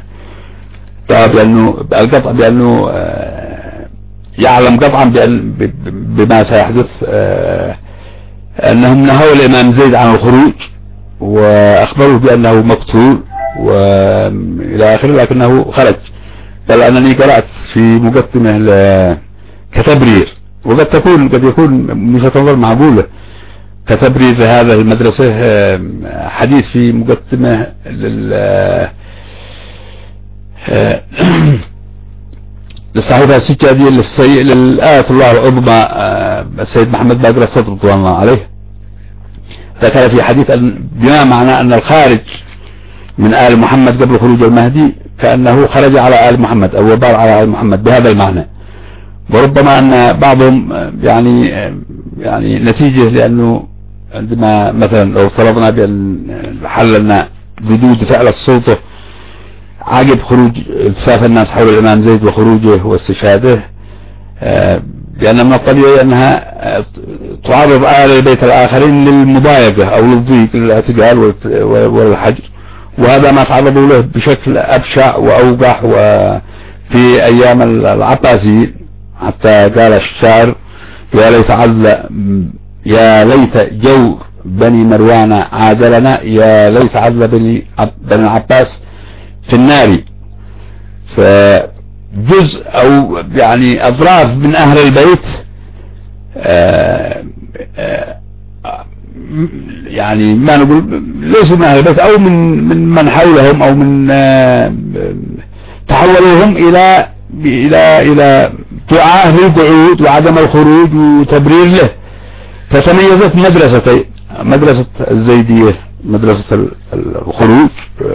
بأنه القطع بأنه يعلم قطعا بما سيحدث، أنهم نهوا الإمام زيد عن الخروج وأخبروه بأنه مقتول وإلى آخره، لكنه خرج. بل أنني قرأت في مقدمة كتبرير، وقد تكون قد يكون من تنظر معقولة كتبرير هذا المدرسة، حديث في مقدمة لل للصحيفة السجادية للآية الله العظمى السيد محمد باقر الصدر رضوان الله عليه، ذكر في حديث بما معنى أن الخارج من آل محمد قبل خروج المهدي كأنه خرج على آل محمد أو وبار على آل محمد بهذا المعنى. وربما أن بعضهم يعني يعني نتيجة لأنه عندما مثلا لو افترضنا بأن حللنا ردود فعل السلطة عقب خروج التفاف الناس حول الإمام زيد وخروجه واستشهاده، لأن من الطبيعي أنها تعرض آل البيت الآخرين للمضايقة أو للضيق الاعتقال والحجر، وهذا ما تعرضوا له بشكل أبشع وأوقح وفي أيام العباسيين، حتى قال الشاعر: يا ليت عدل يا ليت جور بني مروان عادلنا، يا ليت عدل بني بني العباس في النار. فجزء أو يعني أطراف من أهل البيت آآ آآ يعني ما نقول ليسوا من أهل البيت أو من من من حولهم أو من تحولوهم إلى إلى إلى دعاة للقعود وعدم الخروج وتبرير له. فتميزت مدرستين: مدرسة الزيدية، مدرسة الخروج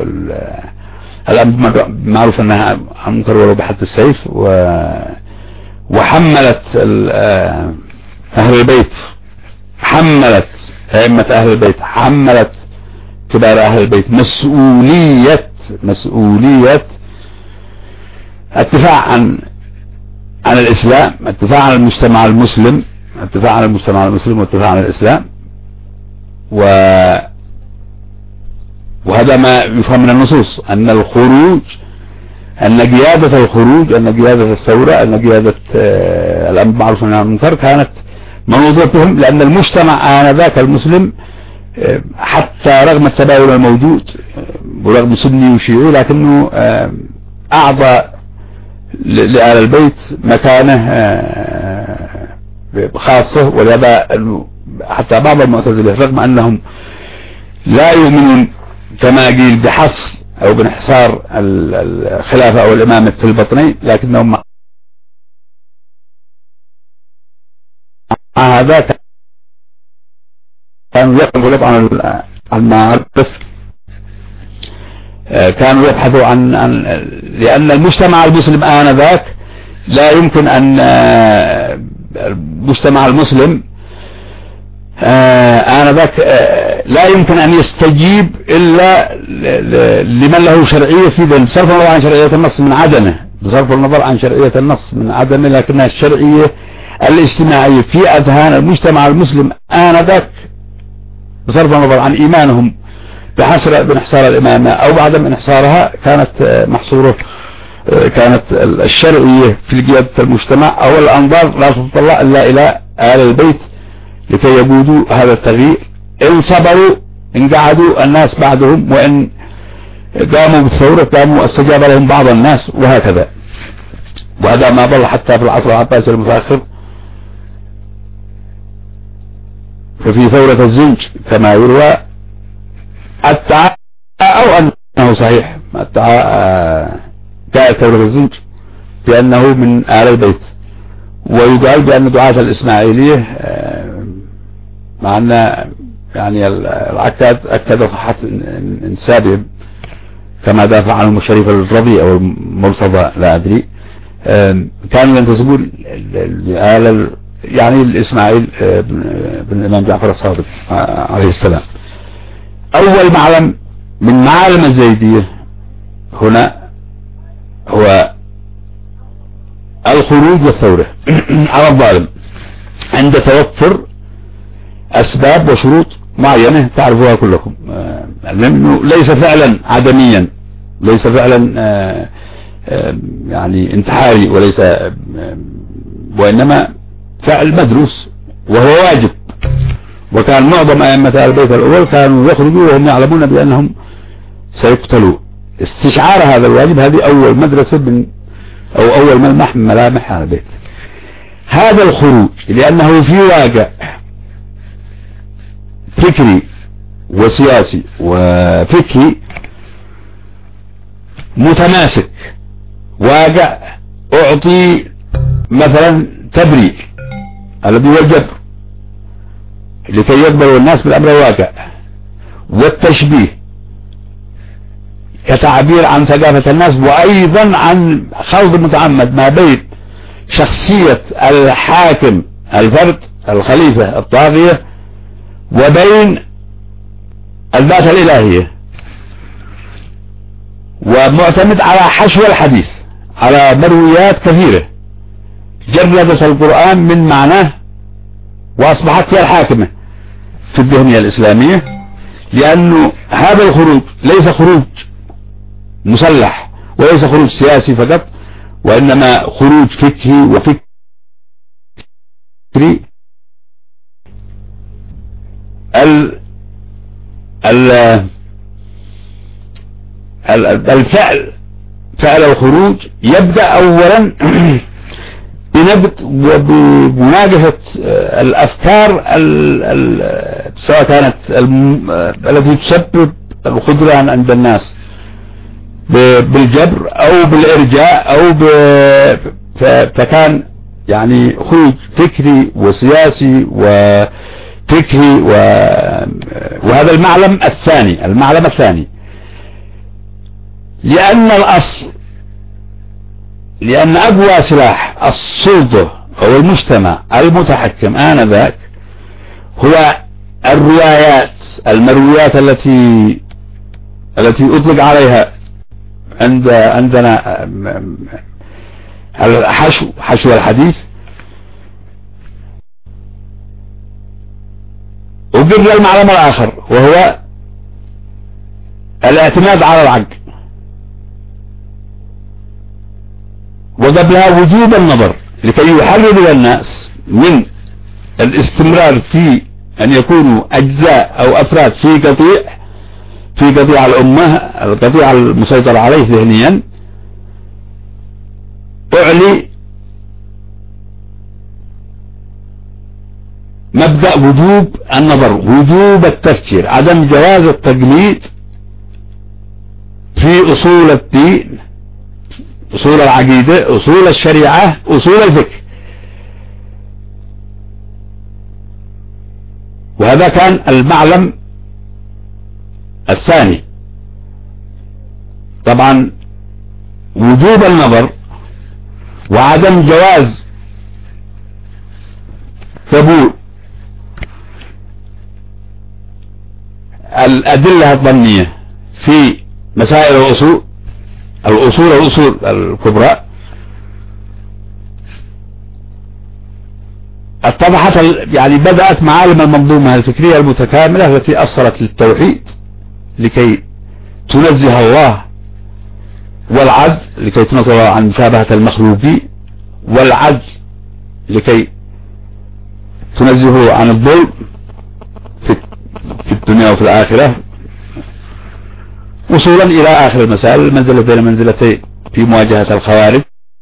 الأمر معروف أنها منكر ولو بحد السيف، وحملت أهل البيت، حملت أئمة أهل البيت، حملت كبار أهل البيت مسؤولية مسؤولية الدفاع عن عن الإسلام، الدفاع عن المجتمع المسلم، الدفاع عن المجتمع المسلم والدفاع عن الإسلام. و وهذا ما يفهم من النصوص، أن الخروج، أن قيادة الخروج، أن قيادة الثورة، أن قيادة الأمر بالمعروف والنهي عن المنكر كانت منوطتهم، لأن المجتمع آنذاك المسلم حتى رغم التباين الموجود ورغم سني وشيعي لكنه أعطى لآل البيت مكانه خاصة. ولهذا حتى بعض المعتزلة رغم أنهم لا يؤمنون كما قيل بحصر أو بانحصار الخلافة أو الإمامة في البطنين، لكنهم مع هذا كانوا يقربوا عن المعارف، كانوا يبحثوا عن, عن لأن المجتمع المسلم آنذاك لا يمكن أن المجتمع المسلم آنذاك لا يمكن أن يستجيب إلا لمن له شرعية في ذلك، بصرف النظر عن شرعية النص من عدمه، بصرف النظر عن شرعية النص من عدمه، لكنها الشرعية الاجتماعية في أذهان المجتمع المسلم آنذاك بصرف النظر عن إيمانهم بحسر بانحصار الإمامة أو بعدم انحصارها كانت محصورة، كانت الشرعية في قيادة المجتمع أو الأنظار لا تطلع إلا إلى آل البيت لكي يقودوا هذا التغيير. إن صبروا إن قعدوا الناس بعدهم، وإن قاموا بالثورة قاموا استجاب لهم بعض الناس، وهكذا. وهذا ما ظل حتى في العصر العباسي المتأخر. ففي ثورة الزنج كما يروى ادعى أو أنه صحيح ادعى جاءت ثورة الزنج بأنه من آل البيت، ويقال بأن دعاة الإسماعيلية مع أن يعني العكاد أكد صحة انسابهم كما دافع عنهم الشريف الرضي أو المرتضى لا أدري، كانوا ينتسبون آل يعني الإسماعيل بن الإمام جعفر الصادق عليه السلام. أول معلم من معالم الزيدية هنا هو الخروج والثورة على الظالم عند توفر أسباب وشروط معينة تعرفوها كلكم، لأنه ليس فعلا عدميا، ليس فعلا يعني انتحاري، وليس وإنما فعل مدروس وهو واجب. وكان معظم أئمة آل البيت الأول كانوا يخرجوا وهم يعلمون بأنهم سيقتلوا. استشعار هذا الواجب هذه أول مدرسة من أو أول ملمح من ملامح آل البيت. هذا الخروج لأنه في واقع فكري وسياسي وفكري متماسك، واقع أعطي مثلا تبرير الذي هو الجبر لكي يقبلوا الناس بالأمر الواقع، والتشبيه كتعبير عن ثقافة الناس، وأيضا عن خلط متعمد ما بين شخصية الحاكم الفرد الخليفة الطاغية وبين الذات الإلهية، ومعتمد على حشو الحديث على مرويات كثيرة جردت القرآن من معناه وأصبحت هي الحاكمة في الذهنية الإسلامية، لأنه هذا الخروج ليس خروج مسلح وليس خروج سياسي فقط، وإنما خروج فكري وفكري ال ال الفعل فعل الخروج يبدأ أولا بنبت وبمواجهة الأفكار ال ال سواء كانت التي تسبب الخذلان عند الناس بالجبر أو بالإرجاء أو ب... فكان يعني خروج فكري وسياسي وفكري و... وهذا المعلم الثاني المعلم الثاني لأن الأصل لأن أقوى سلاح السلطة أو المجتمع المتحكم آنذاك هو الروايات المرويات التي التي أطلق عليها عند عندنا الحشو حشو الحديث، وبقي المعلم الآخر وهو الاعتماد على العقل، وقبلها وجوب النظر لكي يحرر الناس من الاستمرار في أن يكونوا أجزاء أو أفراد في قطيع في قطيع الأمة القطيع المسيطر عليه ذهنيا. أعلي مبدأ وجوب النظر، وجوب التفكير، عدم جواز التقليد في أصول الدين، أصول العقيدة، أصول الشريعة، أصول الفقه. وهذا كان المعلم الثاني. طبعا وجوب النظر وعدم جواز قبول الأدلة الظنية في مسائل الأصول الأصول الأصول الكبرى اتضحت يعني بدأت معالم المنظومة الفكرية المتكاملة التي أصلت للتوحيد لكي تنزه الله، والعدل لكي تنزه عن مشابهة المخلوقين، والعدل لكي تنزهه عن الظلم في الدنيا وفي الآخرة، وصولا إلى آخر المسائل المنزلة بين منزلتين في مواجهة الخوارج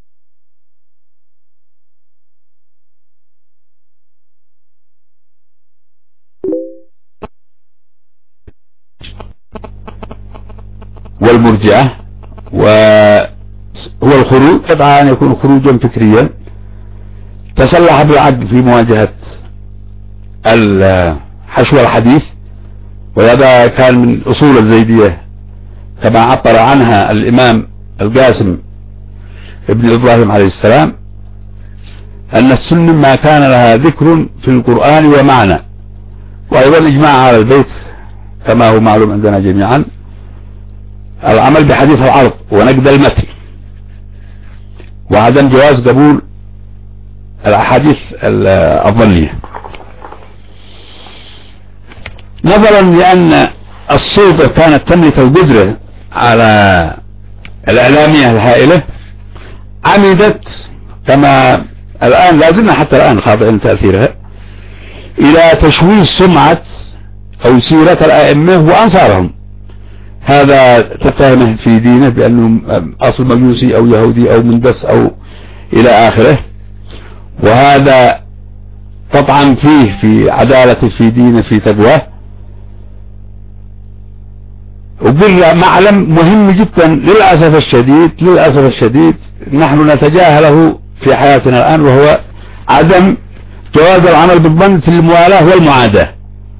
والمرجئة. وهو الخروج طبعا أن يكون خروجا فكريا تسلح بالعقل في مواجهة حشو الحديث، وهذا كان من أصول الزيدية كما عبر عنها الإمام القاسم ابن إبراهيم عليه السلام، أن السنة ما كان لها ذكر في القرآن ومعنى، وأيضا إجماع على البيت كما هو معلوم عندنا جميعا العمل بحديث العرض ونقد المتن، وعدم جواز قبول الأحاديث الظنية، نظرا لأن السلطة كانت تملك القدرة على الإعلامية الهائلة، عمدت كما الآن لازلنا حتى الآن خاضعين تأثيرها إلى تشويه سمعة أو سيرة الأئمة وأنصارهم. هذا تتهمه في دينه بأنه أصل مجوسي أو يهودي أو مندس أو إلى آخره، وهذا تطعن فيه في عدالته في دينه في تقواه. وبالله معلم مهم جدا للأسف الشديد للأسف الشديد نحن نتجاهله في حياتنا الآن، وهو عدم جواز العمل بالظن في الموالاة والمعاداة.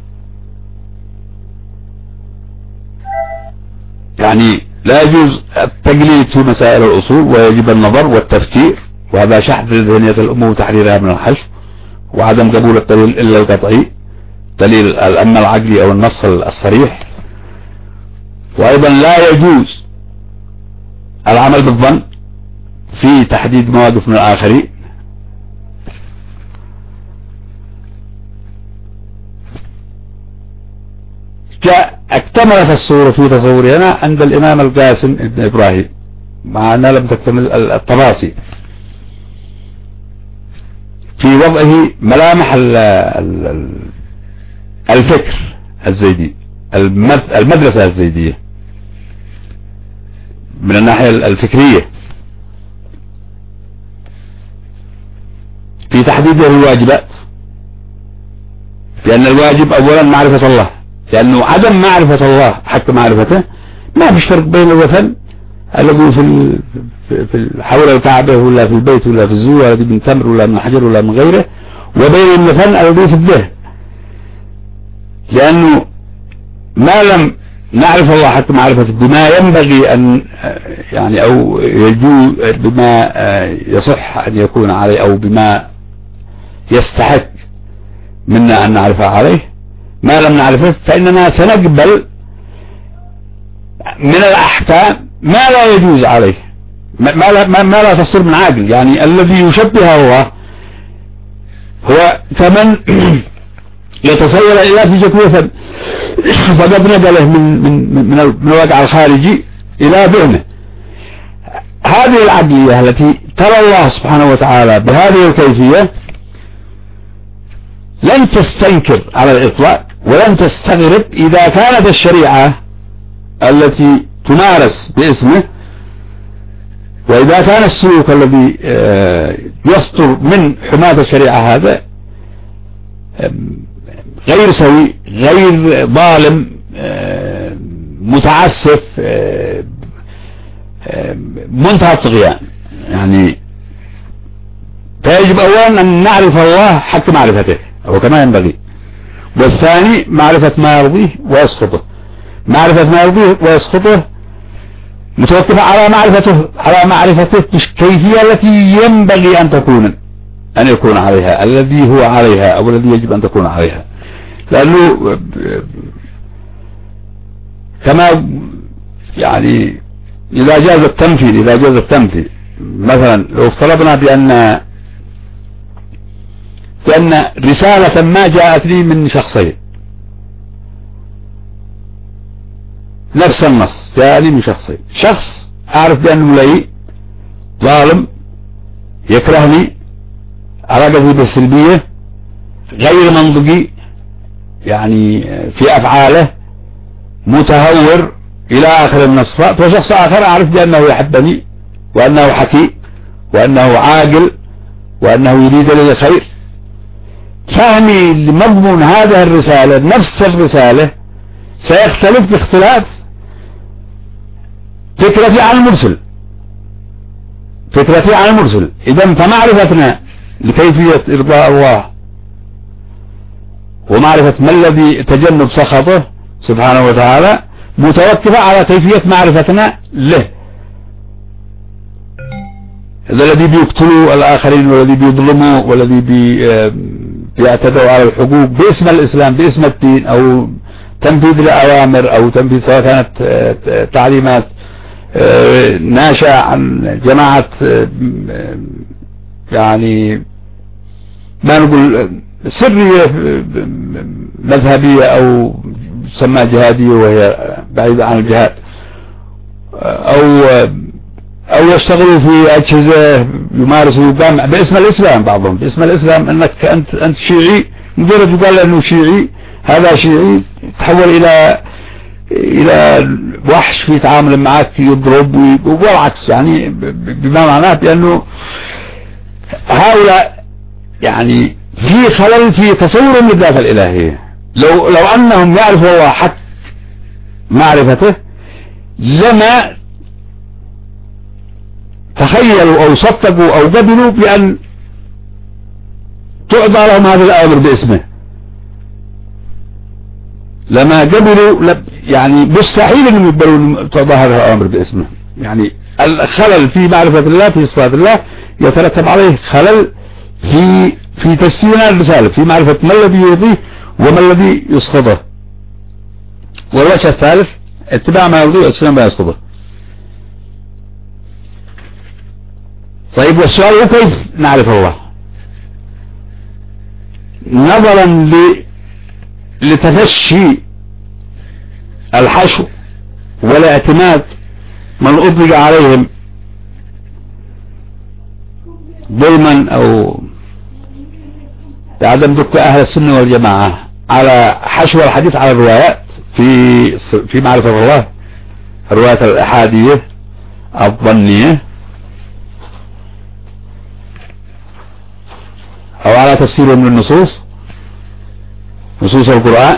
يعني لا يجوز التقليد في مسائل الأصول، ويجب النظر والتفكير، وهذا شحذ ذهنية الأمة وتحريرها من الحشو، وعدم قبول الدليل إلا القطعي، دليل الأمن العقلي أو النص الصريح. وأيضا لا يجوز العمل بالظن في تحديد مواقف من الآخرين، جاء اكتملت الصورة في تصورنا عند الإمام القاسم ابن إبراهيم، مع أنها لم تكتمل التفاصيل في وضعه ملامح الفكر الزيدي، المدرسة الزيدية من الناحية الفكرية في تحديد الواجبات، لأن الواجب أولا معرفة الله، لأنه عدم معرفة الله حتى معرفته ما فيش فرق بين الوثن الذي في في حول الكعبة ولا في البيت ولا في الزور الذي من تمر ولا من حجر ولا من غيره، وبين الوثن الذي في الذهن، لأنه ما لم نعرف الله حتى معرفته بما ينبغي أن يعني أو يجوز بما يصح أن يكون عليه أو بما يستحق منا أن نعرفه عليه، ما لم نعرفه فإننا سنقبل من الأحكام ما لا يجوز عليه، ما لا, ما لا تصير من عاقل. يعني الذي يشبه الله هو كمن يتصور إلى في وثن فقد نقله من من من من الواقع الخارجي إلى ذهنه. هذه العقلية التي ترى الله سبحانه وتعالى بهذه الكيفية لن تستنكر على الإطلاق ولن تستغرب إذا كانت الشريعة التي تمارس باسمه، وإذا كان السلوك الذي يصدر من حماة الشريعة هذا غير سوي، غير ظالم، متعسف، منتهى الطغيان. يعني فيجب أولا أن نعرف الله حق معرفته أو كما ينبغي، والثاني معرفة ما يرضيه ويسخطه. معرفة ما يرضيه ويسخطه متوقفة على معرفته على معرفته بالكيفية التي ينبغي أن تكون أن يكون عليها، الذي هو عليها أو الذي يجب أن تكون عليها. لأنه كما يعني إذا جاز التمثيل إذا جاز التمثيل مثلا لو افترضنا بأن بأن رسالة ما جاءت لي من شخصين، نفس النص جاء لي من شخصين، شخص أعرف بأنه لي ظالم يكرهني علاقتي بالسلبية غير منطقي، يعني في أفعاله متهور إلى آخر النص، وشخص آخر أعرف بأنه يحبني وأنه حكيم وأنه عاقل وأنه يريد لي الخير. فهمي لمضمون هذه الرسالة نفس الرسالة سيختلف باختلاف فكرتي عن المرسل فكرتي عن المرسل إذن فمعرفتنا لكيفية إرضاء الله ومعرفة ما الذي تجنب سخطه سبحانه وتعالى متوقفة على كيفية معرفتنا له. الذي بيقتلوا الآخرين والذي بيظلموا والذي بي بيعتدوا على الحقوق باسم الإسلام باسم الدين أو تنفيذ الأوامر أو تنفيذ سواء كانت تعليمات ناشئة عن جماعة يعني ما نقول سرية مذهبية أو تسمى جهادية وهي بعيدة عن الجهاد، أو أو يشتغلوا في أجهزة يمارسوا باسم الإسلام، بعضهم باسم الإسلام أنك أنت أنت شيعي، مجرد يقال أنه شيعي هذا شيعي تحول إلى إلى وحش في تعامل معك يضرب والعكس، يعني بما معناه بأنه هؤلاء يعني في خلل في تصور للذات الإلهية. لو لو أنهم يعرفوا الله حق معرفته لما تخيلوا أو صدقوا أو قبلوا بأن تعطى لهم هذه الأمر باسمه، لما قبلوا يعني مستحيل أن يقبلوا تعطى هذا الأمر باسمه. يعني الخلل في معرفة الله في صفات الله يترتب عليه خلل في في تسليم الرسالة، في معرفة ما الذي يرضيه وما الذي يسخطه. والوجه الثالث اتباع ما يرضيه واجتناب ما يسخطه. طيب والسؤال هو كيف نعرف الله؟ نظرا لتفشي الحشو والاعتماد من أطلق عليهم ظلما أو بعدم دق أهل السنة والجماعة على حشو الحديث على الروايات في في معرفة الله، الروايات الأحادية الظنية، أو على تفسير من النصوص نصوص القرآن،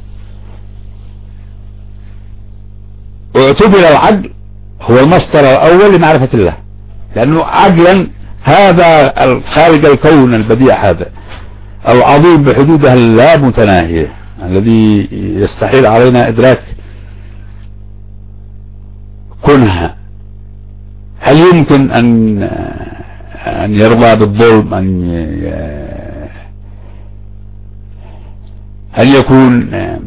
واعتبر العقل هو المصدر الأول لمعرفة الله، لأنه عقلا هذا الخالق الكون البديع هذا العظيم بحدودها اللا متناهية الذي يستحيل علينا إدراك كنها، هل يمكن أن أن يرضى بالظلم، أن أن يكون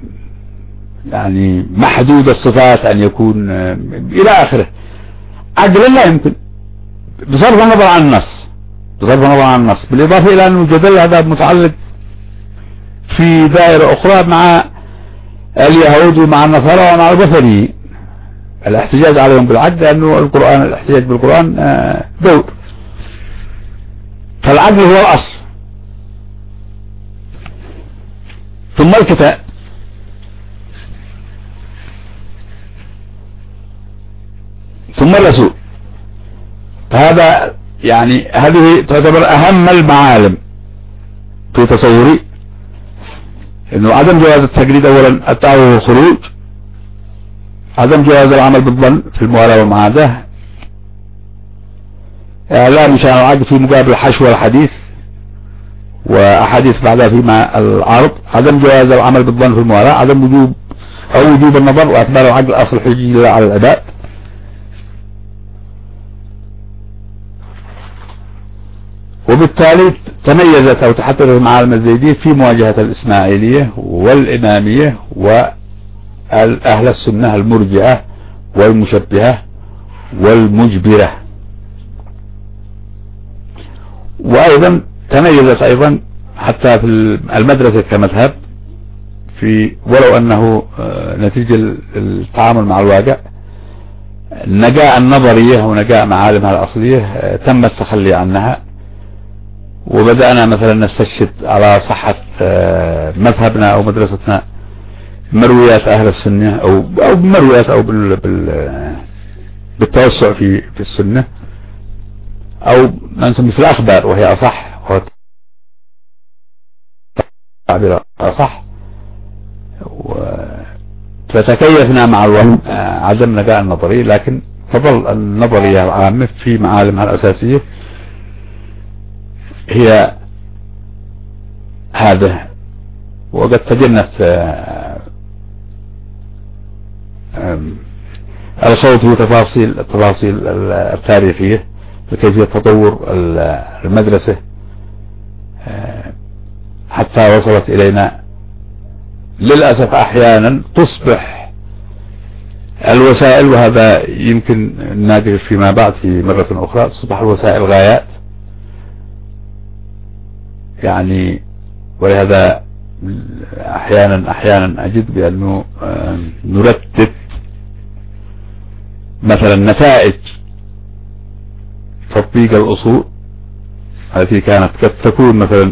يعني محدود الصفات، أن يكون إلى آخره؟ عقلا لا يمكن، بصرف النظر عن النص، بصرف النظر عن النص، بالإضافة إلى أن الجدل هذا متعلق في دائرة أخرى مع اليهود ومع النصارى ومع الوثنيين، الاحتجاج عليهم بالعقل، لأنه القرآن الاحتجاج بالقرآن دور، فالعقل هو الأصل، ثم الكتاب، ثم الرسول. فهذا يعني هذه تعتبر أهم المعالم في تصوري، إنه عدم جواز التقليد أولا، التعاون والخروج، عدم جواز العمل بالظن في الموالاة والمعاداة، إعلام شأن العقل في مقابل الحشو والحديث وأحاديث بعدها فيما العرض، عدم جواز العمل بالظن في الموالاة، عدم وجوب أو وجوب النظر واعتبار العقل أصل حجي على العباد. وبالتالي تميزت أو تحدثت المعالم الزيدية في مواجهة الإسماعيلية والإمامية وأهل السنة المرجئة والمشبهة والمجبرة، وأيضا تميزت أيضا حتى في المدرسة كمذهب، في ولو أنه نتيجة التعامل مع الواقع نجاء النظرية ونجاء معالمها الأصلية تم التخلي عنها، وبدأنا مثلا نستشهد على صحة مذهبنا أو مدرستنا مرويات أهل السنة أو أو مرويات أو بال بال بالتوسع في في السنة، أو ما نسميه في الأخبار وهي أصح، وهو تعبير أصح، فتكيفنا مع الوهم عدم نجاء النظري، لكن تظل النظرية العامة في معالمها الأساسية هي هذا. وقد تجنت الخوض في تفاصيل التفاصيل التاريخية لكيفية تطور المدرسة حتى وصلت إلينا للأسف أحيانا تصبح الوسائل، وهذا يمكن نناقش فيما بعد في مرة أخرى، تصبح الوسائل غايات يعني. ولهذا أحيانا أحيانا أجد بأنه نرتب مثلا نتائج تطبيق الأصول التي كانت قد تكون مثلا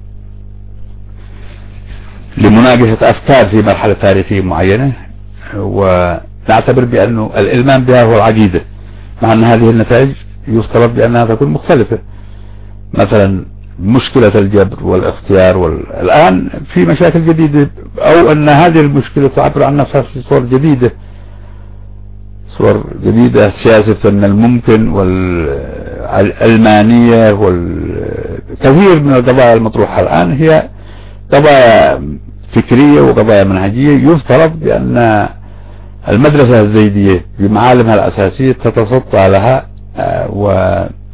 لمناقشة أفكار في مرحلة تاريخية معينة، ونعتبر بأنه الإلمام بها هو العقيدة، مع أن هذه النتائج يفترض بأنها تكون مختلفة. مثلا مشكلة الجبر والاختيار والآن في مشاكل جديدة، أو أن هذه المشكلة تعبر عن نفسها في صور جديدة، صور جديدة، سياسة من الممكن والعلمانية والكثير من القضايا المطروحة الآن هي قضايا فكرية وقضايا منهجية. يفترض بأن المدرسة الزيدية بمعالمها الأساسية تتصدى لها، و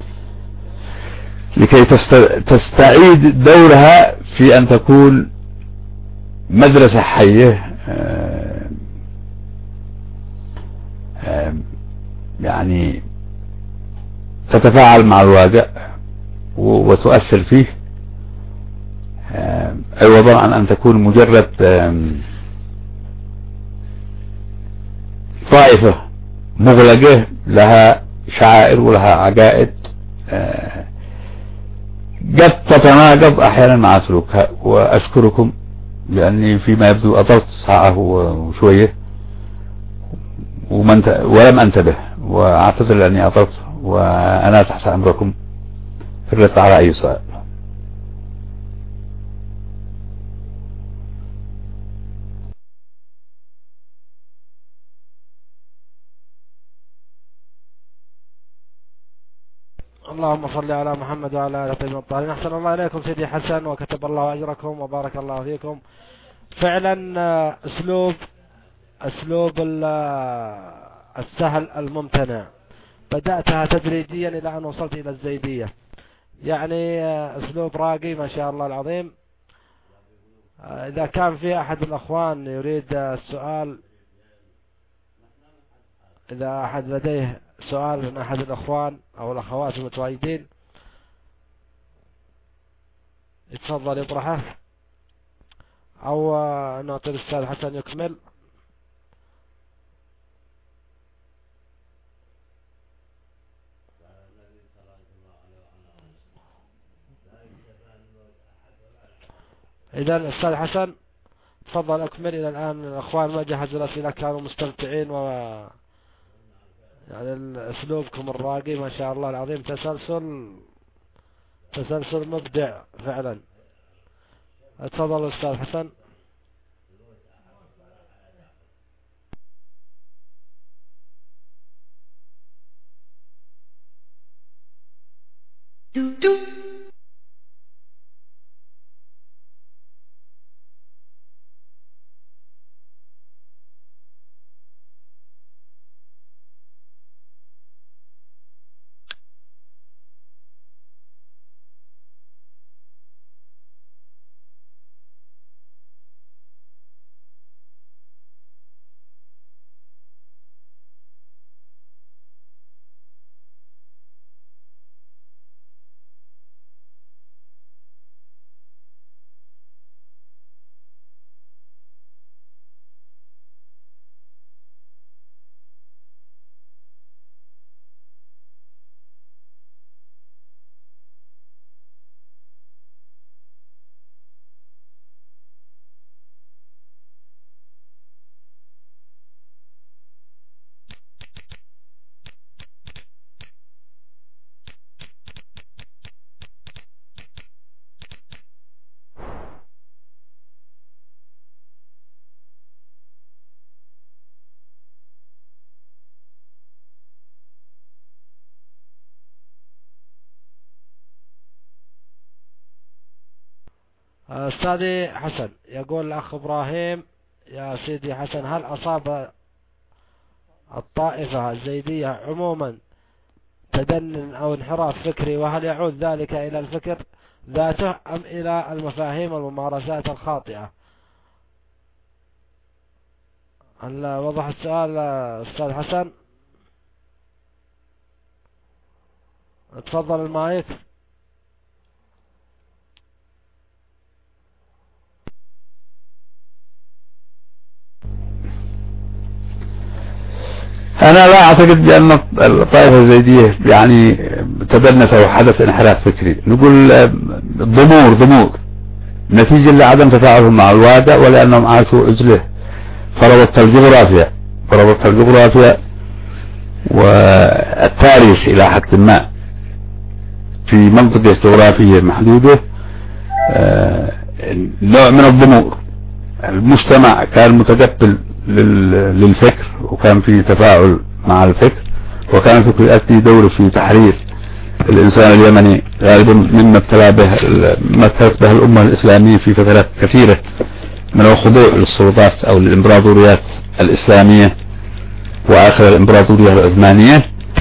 لكي تستعيد دورها في أن تكون مدرسة حية يعني تتفاعل مع الواقع وتؤثر فيه، عوضا عن أن تكون مجرد طائفة مغلقة لها شعائر ولها عقائد قد تتناقض احيانا مع سلوكها. واشكركم لاني فيما يبدو اطلت ساعة وشوية ومن ولم انتبه، واعتذر لاني اطلت، وانا تحت امركم في الرد على اي سؤال. اللهم صل على محمد وعلى آله الطيبين الطاهرين. أحسن الله إليكم سيدي حسن، وكتب الله أجركم وبارك الله فيكم. فعلا أسلوب أسلوب السهل الممتنع، بدأتها تدريجيا إلى أن وصلت إلى الزيدية، يعني أسلوب راقي ما شاء الله العظيم. إذا كان في أحد الأخوان يريد السؤال، إذا أحد لديه سؤال من أحد الأخوان أو الأخوات المتواجدين يتفضل يطرحه، أو نعطي الأستاذ حسن يكمل. إذا الأستاذ حسن تفضل أكمل. إلى الآن الأخوان ما جهزوا الأسئلة، كانوا مستمتعين، و يعني أسلوبكم الراقي ما شاء الله العظيم تسلسل تسلسل مبدع فعلا. تفضل أستاذ حسن. أستاذي حسن، يقول الأخ إبراهيم: يا سيدي حسن، هل أصاب الطائفة الزيدية عموما تدنن أو انحراف فكري، وهل يعود ذلك إلى الفكر ذاته أم إلى المفاهيم والممارسات الخاطئة؟ هل وضح السؤال أستاذ حسن؟ تفضل المايك. انا لا اعتقد بان الطائفة الزيدية يعني تبنت او حدث انحراف فكري. نقول ضمور ضمور نتيجة لعدم تفاعلهم مع الواقع، ولانهم عاشوا عزلة فرضتها الجغرافيا فرضتها الجغرافيا والتاريخ الى حد ما في منطقة جغرافية محدودة. نوع من الضمور، المجتمع كان متقبل للفكر، وكان في تفاعل مع الفكر، وكان الفكر يؤدي دوره في تحرير الإنسان اليمني غالبا مما ابتلى به ما ابتلت به الأمة الإسلامية في فترات كثيرة من الخضوع للسلطات أو للإمبراطوريات الإسلامية وآخر الإمبراطورية العثمانية.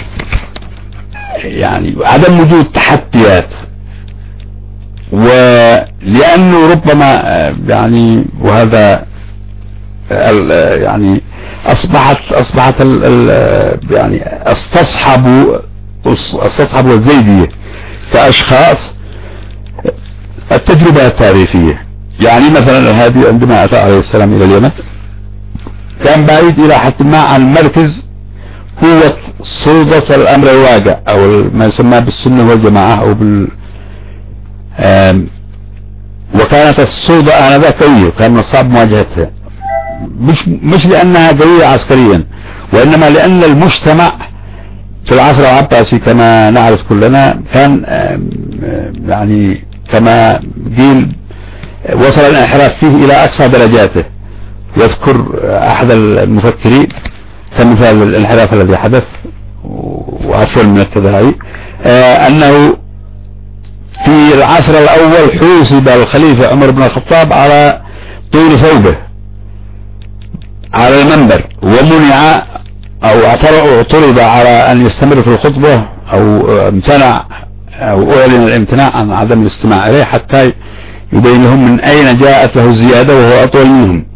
يعني عدم وجود تحديات، ولأنه ربما يعني وهذا يعني أصبحت أصبحت ال ال يعني استصحبوا استصحبوا الزيدية كأشخاص التجربة التاريخية. يعني مثلا الهادي عندما أتى عليه السلام إلى اليمن كان بعيد إلى حد ما عن المركز قوة سلطة الأمر الواقع أو ما يسمى بالسنة والجماعة أو بال وكانت السلطة آنذاك قوية وكان من الصعب مواجهتها، مش مش لأنها قوية عسكريا، وإنما لأن المجتمع في العصر العباسي كما نعرف كلنا كان يعني كما قيل وصل الانحراف فيه إلى أقصى درجاته. يذكر أحد المفكرين كمثال الانحراف الذي حدث وعفوا من التداعي أنه في العصر الأول حوسب الخليفة عمر بن الخطاب على طول ثوبه على المنبر، ومنع أو اعترض على أن يستمر في الخطبة أو امتنع أو أعلن الامتناع عن عدم الاستماع إليه حتى يبين لهم من أين جاءت له الزيادة وهو أطول منهم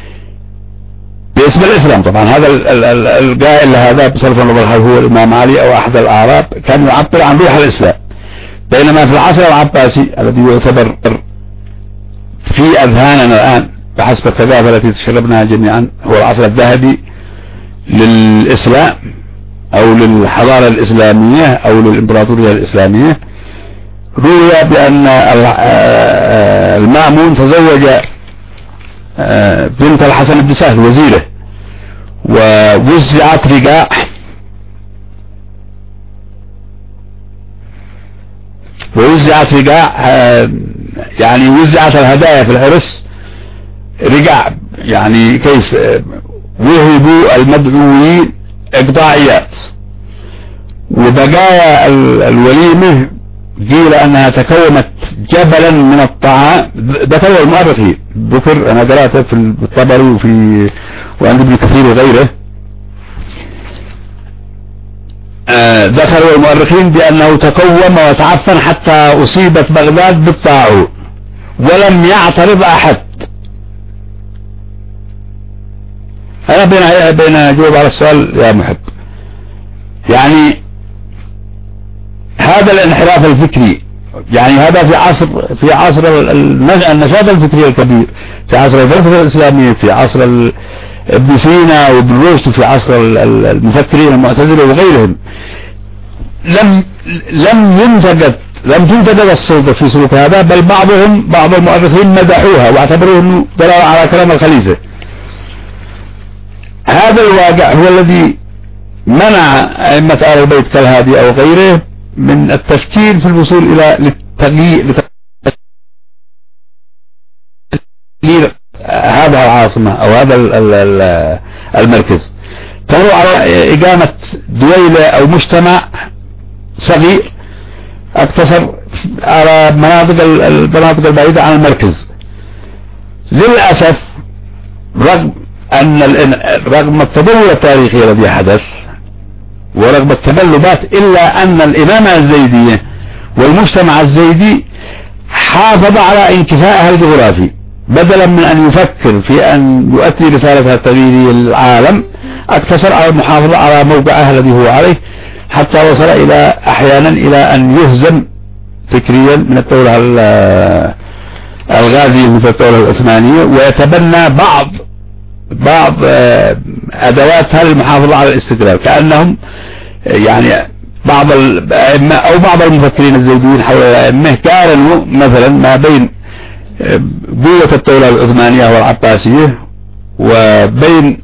باسم الإسلام. طبعا هذا القائل هذا بصرف النظر هل هو الإمام علي أو أحد الأعراب كان يعبر عن روح الإسلام، بينما في العصر العباسي الذي يعتبر في أذهاننا الآن بحسب الثقافة التي تشربناها جميعا هو العصر الذهبي للإسلام أو للحضارة الإسلامية أو للإمبراطورية الإسلامية، روي بأن المأمون تزوج بنت الحسن بن سهل وزيره ووزعت رقاع ووزعت رقاع يعني وزعت الهدايا في العرس رقاع، يعني كيف وهبوا المدعوين إقطاعيات، وبقايا الوليمة قيل أنها تكونت جبلا من الطعام. ذكر المؤرخين ذكر أنا قرأته في الطبري وفي وعند ابن كثير وغيره آه ذكروا المؤرخين بأنه تقوم وتعفن حتى أصيبت بغداد بالطاعون ولم يعترض أحد. أنا بين بين أجاوب على السؤال يا محب، يعني هذا الانحراف الفكري يعني هذا في عصر في عصر النشاط الفكري الكبير، في عصر الفلسفة الإسلامية، في عصر ابن سينا وابن رشد، في عصر المفكرين المعتزلة وغيرهم، لم لم ينتجد لم تنتجد السلطة في سلوك هذا، بل بعضهم بعض المؤرخين مدحوها واعتبروه انه دلالة على كلام الخليفة. هذا الواقع هو الذي منع أئمة آل البيت كالهادي أو غيره من التفكير في الوصول إلى للتغيير هذا العاصمة أو هذا المركز. كانوا على إقامة دويلة أو مجتمع صغير اقتصر على مناطق المناطق البعيدة عن المركز. للأسف رغم أن رغم التطور التاريخي الذي حدث ورغم التبلبات إلا أن الإمامة الزيدية والمجتمع الزيدي حافظ على انكفائها الجغرافي، بدلا من أن يفكر في أن يؤتي رسالتها التغييرية للعالم اقتصر على المحافظة على موقعها الذي هو عليه، حتى وصل إلى أحيانا إلى أن يهزم فكريا من الدولة الغازية مثل الدولة العثمانية، ويتبنى بعض بعض أدواتها للمحافظة على الاستقلال، كأنهم يعني بعض الأئمة أو بعض المفكرين الزيديين حول الأئمة قارنوا مثلا ما بين قوة الدولة العثمانية والعباسية وبين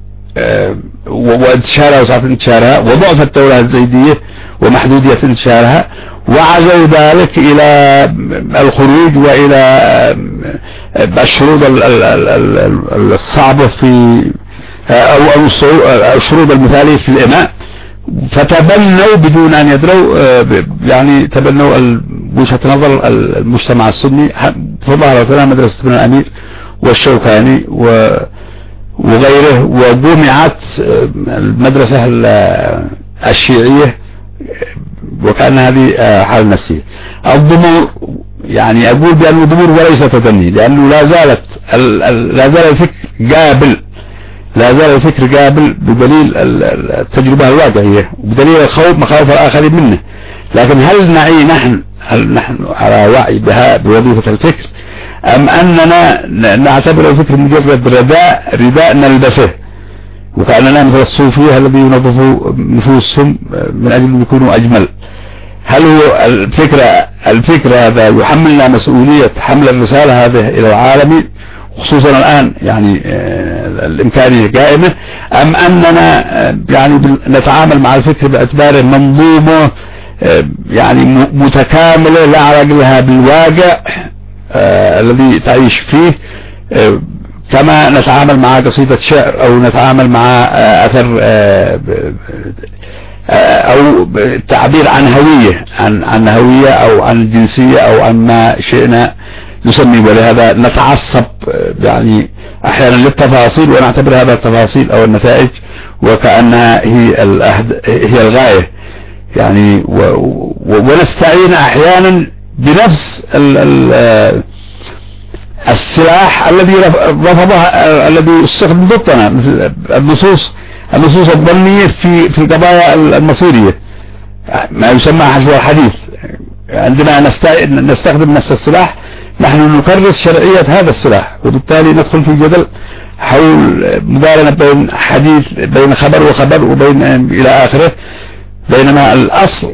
وانتشارها وسعة انتشارها وضعف الدولة الزيدية ومحدودية انتشارها، وعزوا ذلك إلى الخروج وإلى الشروط الصعبة في أو الشروط المثالية في الإماء، فتبنوا بدون أن يدروا يعني تبنوا وجهة نظر المجتمع السني. فظهر مثلا مدرسة ابن الأمير والشوكاني وغيره، وجمعت المدرسة الشيعية وكأن هذه حالة نفسية. الضمور يعني أقول بأنه ضمور وليس تدني، لأنه لا زالت لا زال الفكر قابل لا زال الفكر قابل بدليل التجربة الواقعية وبدليل الخوف مخاوف الآخرين منه. لكن هل نعي نحن هل نحن على وعي بها بوظيفة الفكر أم أننا نعتبر الفكر مجرد رداء رداء نلبسه، وكأننا مثل الصوفية الذي ينظفوا نفوسهم من أجل أن يكونوا أجمل. هل هو الفكرة الفكرة هذا يحملنا مسؤولية حمل الرسالة هذه إلى العالم، خصوصا الآن يعني الإمكانية قائمة، أم أننا يعني نتعامل مع الفكر باعتباره منظومة يعني متكاملة لا علاقة لها بالواقع الذي تعيش فيه، كما نتعامل مع قصيدة شعر أو نتعامل مع أثر أو تعبير عن هوية عن عن هوية أو عن الجنسية أو عن ما شئنا نسمي. ولهذا نتعصب يعني أحيانا للتفاصيل ونعتبر هذا التفاصيل أو النتائج وكأنها هي الأهد هي الغاية يعني، ونستعين أحيانا بنفس ال ال السلاح الذي رفضها الذي استخدم ضدنا، مثل النصوص النصوص الظنية في في القضايا المصيرية، ما يسمى حجر الحديث. عندما نستخدم نفس السلاح نحن نكرس شرعية هذا السلاح، وبالتالي ندخل في جدل حول مقارنة بين حديث بين خبر وخبر وبين إلى آخره، بينما الأصل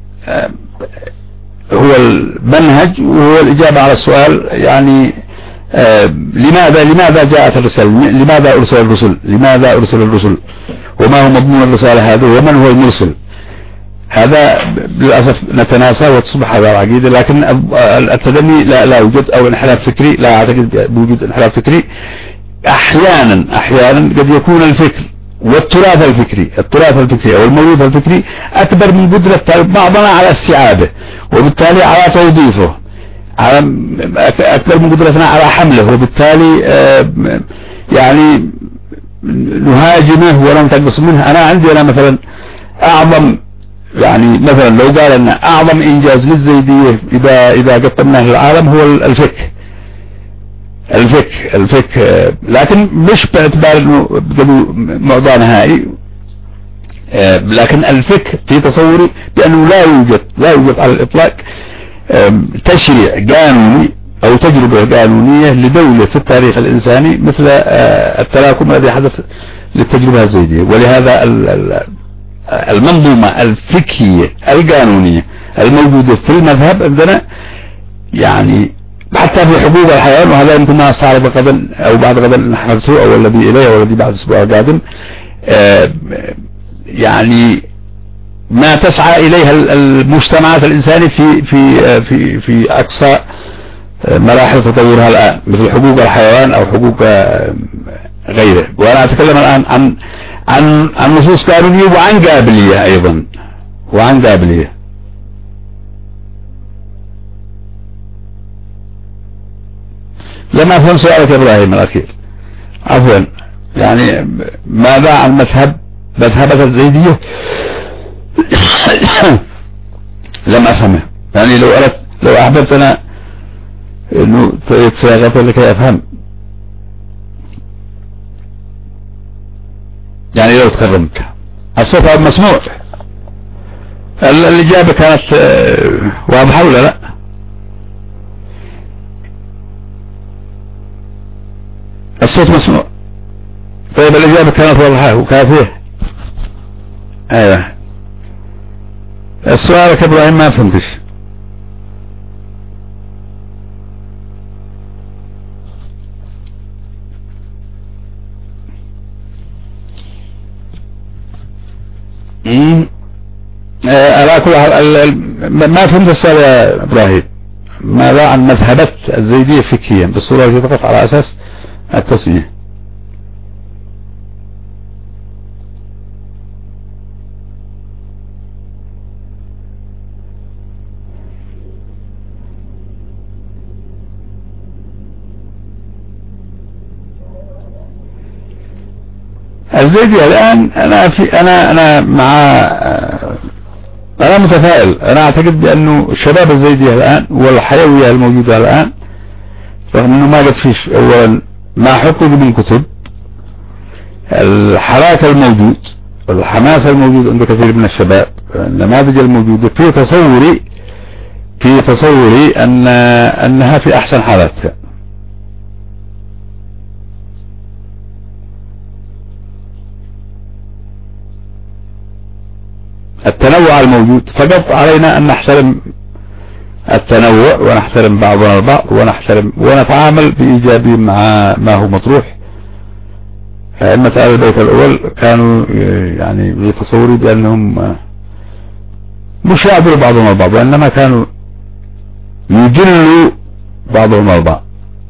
هو المنهج وهو الإجابة على السؤال يعني آه لماذا لماذا جاءت الرسالة، لماذا أرسل الرسل، لماذا أرسل الرسل، وما هو مضمون الرسالة هذا، ومن هو المرسل. هذا للأسف نتناسى وتصبح هذا العقيدة، لكن التدني لا لا يوجد، أو انحراف فكري لا أعتقد بوجود انحراف فكري. أحيانا أحيانا قد يكون الفكر والتراث الفكري التراث الفكري أو الموروث الفكري أكبر من قدرة بعضنا على استيعابه، وبالتالي على توظيفه، على أكبر من قدرتنا على حمله، وبالتالي يعني نهاجمه وننتقص منه. أنا عندي أنا مثلا أعظم يعني مثلا لو قال أن أعظم إنجاز للزيدية إذا إذا قدمناه للعالم هو الفكر الفك الفك لكن مش باعتبار انه موضوع نهائي، لكن الفك في تصوري بانه لا يوجد لا يوجد على الاطلاق تشريع قانوني او تجربة قانونية لدولة في التاريخ الانساني مثل التراكم الذي حدث للتجربة الزيدية. ولهذا المنظومة الفكرية القانونية الموجودة في المذهب عندنا يعني حتى في حقوق الحيوان، وهذا يمكن ما استعرض غدا او بعد غدا نحدثه او الذي اليه والذي بعد اسبوع قادم، يعني ما تسعى اليها المجتمعات الانسانية في في في في اقصى مراحل تطورها الان، مثل حقوق الحيوان او حقوق غيره. وانا اتكلم الان عن عن عن نصوص قانونية وعن قابلية ايضا وعن قابلية. لما أفهم سؤالك يا إبراهيم الأخير، عفوا يعني ماذا عن مذهب مذهبة الزيدية؟ لم أفهمه، يعني لو أردت لو أحببت أنا إنه صياغته لكي أفهم، يعني لو تكرمت الصوت مسموع. الإجابة كانت واضحة ولا لا؟ الصوت مسموع. طيب الإجابة كانت واضحة وكافية. ايوه السؤال يا إبراهيم ما فهمتش. امم على كل حال ما فهمت السؤال يا إبراهيم. ماذا عن مذهبة الزيدية فكريا بالصورة التي تقف على أساس التسمية؟ الزيدية الآن أنا في أنا أنا مع أنا متفائل. أنا أعتقد بأنه الشباب الزيدية الآن والحيوية الموجودة الآن، رغم أنه ما قد فيش أولا ما حقق من كتب، الحراك الموجود والحماس الموجود عند كثير من الشباب، النماذج الموجودة في تصوري في تصوري أن أنها في أحسن حالاتها. التنوع الموجود، فقط علينا أن نحترم التنوع ونحترم بعضنا البعض ونحترم ونتعامل بإيجابي مع ما هو مطروح. أئمة أهل البيت الأول كانوا يعني بتصوري بأنهم مش يعبروا بعضهم البعض، وإنما كانوا يجلوا بعضهم البعض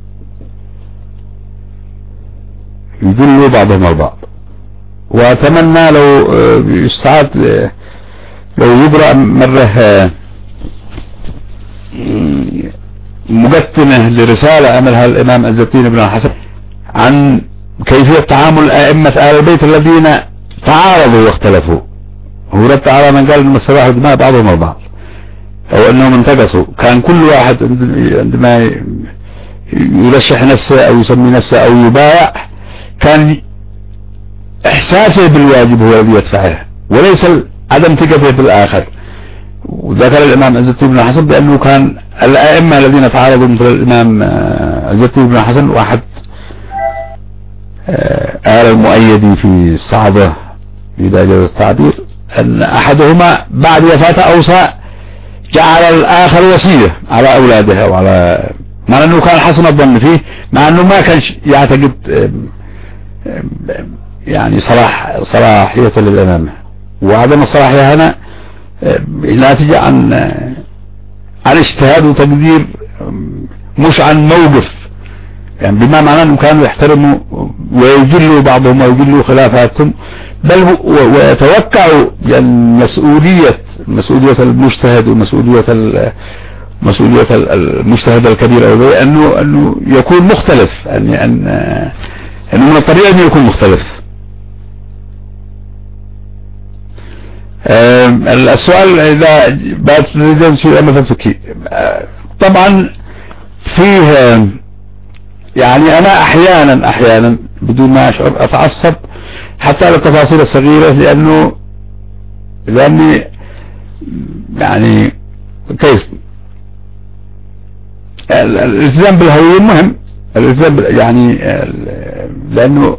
يجلوا بعضهم البعض. وأتمنى لو يستعاد، لو يبرأ مرة مقدمة لرسالة عملها الإمام عز الدين بن الحسن عن كيفية تعامل أئمة أهل البيت الذين تعارضوا واختلفوا. هو رد على من قال أنهم استباحوا دماء بعضهم البعض أو أنهم انتقصوا. كان كل واحد عندما يرشح نفسه أو يسمي نفسه أو يبايع كان إحساسه بالواجب هو الذي يدفعه وليس عدم ثقته بالآخر. وذكر الإمام عز الدين بن الحسن بأنه كان الأئمة الذين تعارضوا مثل الإمام عز الدين بن الحسن واحد آل المؤيدي في الصعبة إذا جاز التعبير، أن أحدهما بعد وفاته أوصى جعل الآخر وصية على أولاده وعلى، مع أنه كان حسن الظن فيه، مع أنه ما كان يعتقد يعني صلاح صلاحية للإمامة. وعدم الصلاحية هنا ناتجة عن عن اجتهاد وتقدير مش عن موقف، يعني بما معناه أنهم كانوا يحترموا ويجلوا بعضهم ويجلوا خلافاتهم، بل ويتوقعوا يعني مسؤولية مسؤولية المجتهد ومسؤولية مسؤولية المجتهد الكبير أو أنه أنه يكون مختلف، يعني أن أنه من الطبيعي أنه يكون مختلف. السؤال إذا بعد تريدون شيء أما فكي طبعا فيه، يعني أنا أحيانا أحيانا بدون ما أشعر أتعصب حتى للتفاصيل الصغيرة، لأنه لأني يعني كيف الالتزام بالهوية مهم، الالتزام يعني لأنه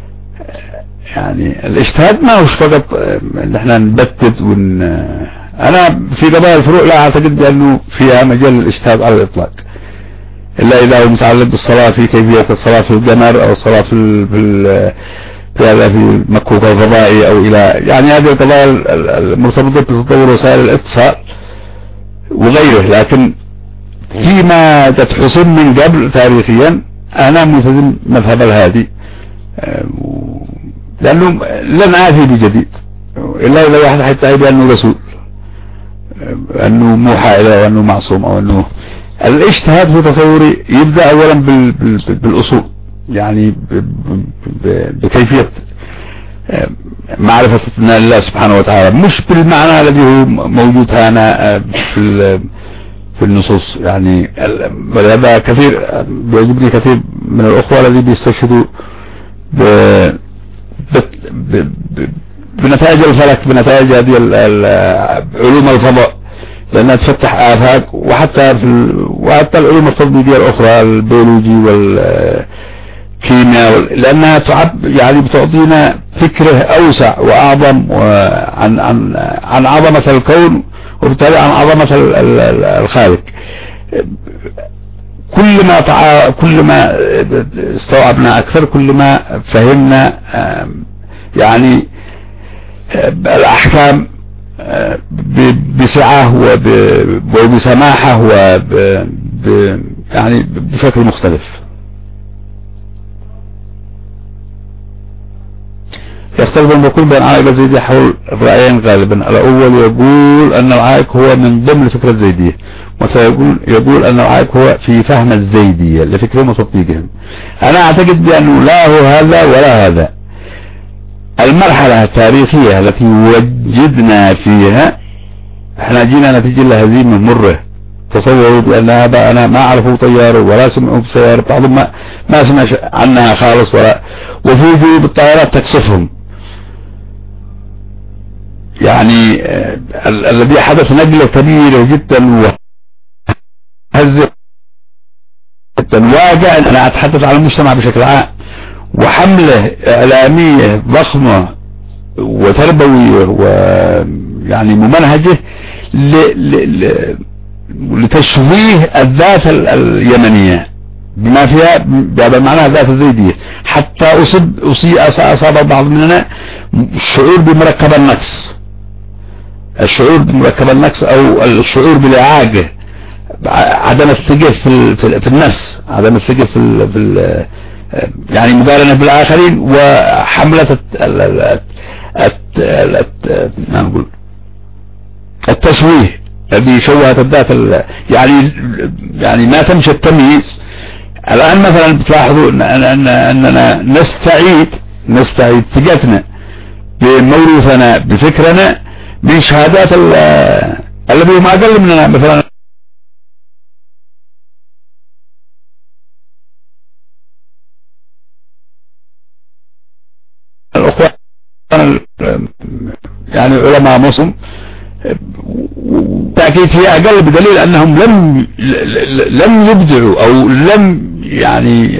يعني الاجتهاد ما هوش فقط ان احنا نبتت ون انا في قضايا الفروع لا اعتقد بانه فيها مجال الاجتهاد على الاطلاق، الا اذا هو متعلق بالصلاة في كيفية الصلاة في القمر او الصلاة في في في في مكوك الفضائي او الى يعني هذه القضايا المرتبطة بتطور وسائل الاتصال وغيره. لكن فيما تتحسن من قبل تاريخيا انا ملتزم مذهب الهادي، لأنه لن آتي بجديد إلا إذا واحد حتى بأنه رسول، أنه موحى إليه وأنه معصوم، أو أنه الاجتهاد في تصوري يبدأ أولا بالأصول، يعني بكيفية معرفة الله سبحانه وتعالى، مش بالمعنى الذي هو موجود هنا في في النصوص. يعني هذا كثير بيعجبني كثير من الأخوة الذي بيستشهدوا ب بنتائج الفلك، بنتائج هذه علوم الفضاء، لأنها تفتح آفاق، وحتى في وحتى العلوم التطبيقية الأخرى البيولوجي والكيمياء وال... لأنها تعب يعني بتعطينا فكره أوسع وأعظم عن عن عن عظمة الكون وبالتالي عن عظمة الخالق. كل ما تع... كل ما استوعبنا أكثر كل ما فهمنا يعني الأحكام بسعة وبسماحة وب يعني بشكل مختلف. يختلف المقول بين عائق الزيدية حول رأيين غالبا. الأول يقول أن العائق هو من ضمن فكرة الزيدية، وسيقول يقول أن العائق هو في فهم الزيدية لفكرهم وتطبيقهم. أنا أعتقد بأنه لا هو هذا ولا هذا. المرحلة التاريخية التي وجدنا فيها احنا جينا نتيجة لهزيمة مرة. تصوروا بأن هذا أنا ما أعرفه طياره ولا سمعوا بسيارة، بعضهم ما, ما سمع عنها خالص، ولا وفوجوا بالطائرات تكسفهم. يعني آه ال الذي حدث نقلة كبيرة جدا وهزة جدا واقع. أنا أتحدث عن المجتمع بشكل عام، وحملة إعلامية ضخمة وتربوية يعني ممنهجه لتشويه الذات اليمنية بما فيها بهذا المعنى الذات الزيدية، حتى أصب أصيب أصاب بعض مننا الشعور بمركب النقص، الشعور بمركب النقص أو الشعور بالإعاجة، عدم الثقة في في النفس، عدم الثقة في في يعني مقارنة بالآخرين، وحملة نقول التشويه الذي شوهت الذات يعني يعني ما تمشي التمييز. الآن مثلا بتلاحظوا أن أن أننا نستعيد نستعيد ثقتنا بموروثنا بفكرنا من شهادات الذي هم أقل مننا، مثلا الأخوان يعني علماء مسلم تأكيد هي أقل بدليل أنهم لم لم يبدعوا أو لم يعني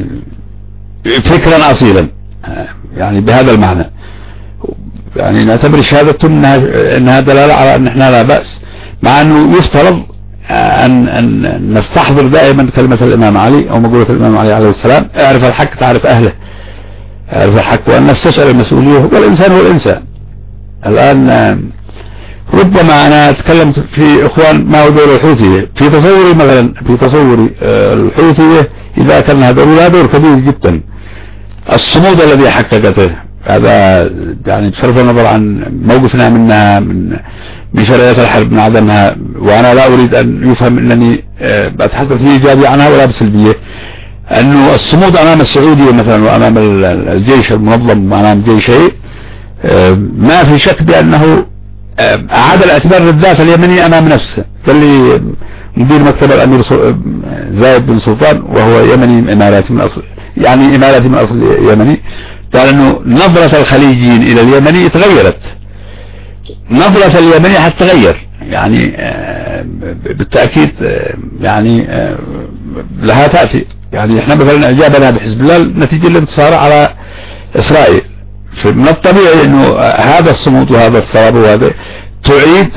فكرا أصيلا يعني بهذا المعنى. يعني نعتبر شهادتهم أنها, إنها دلالة على أن احنا لا بأس، مع أنه يفترض أن, أن نستحضر دائما كلمة الإمام علي أو مقولة الإمام علي عليه السلام: اعرف الحق تعرف أهله، اعرف الحق وأن نستشعر المسؤولية، والإنسان هو الإنسان. الآن ربما أنا تكلمت في إخوان ما هو دور الحوثية، في تصوري مثلا في تصوري الحوثية إذا كان هذا له دور كبير جدا. الصمود الذي حققته هذا يعني بصرف النظر عن موقفنا منها من من شرعية الحرب من عدمها، وأنا لا أريد أن يفهم أنني أتحدث في إيجابي عنها ولا بسلبية، أنه الصمود أمام السعودية مثلا وأمام الجيش المنظم وأمام جيشه ما في شك بأنه أعاد الاعتبار للذات اليمنية أمام نفسه. قال لي مدير مكتب الأمير زايد بن سلطان وهو يمني إماراتي من أصل يعني إماراتي من أصل يمني، قال أنه نظرة الخليجيين إلى اليمني تغيرت، نظرة اليمني حتتغير يعني بالتأكيد يعني لها تأتي. يعني احنا مثلا إعجابنا بحزب الله نتيجة الانتصار على إسرائيل، من الطبيعي انه هذا الصمود وهذا الصلابة وهذا تعيد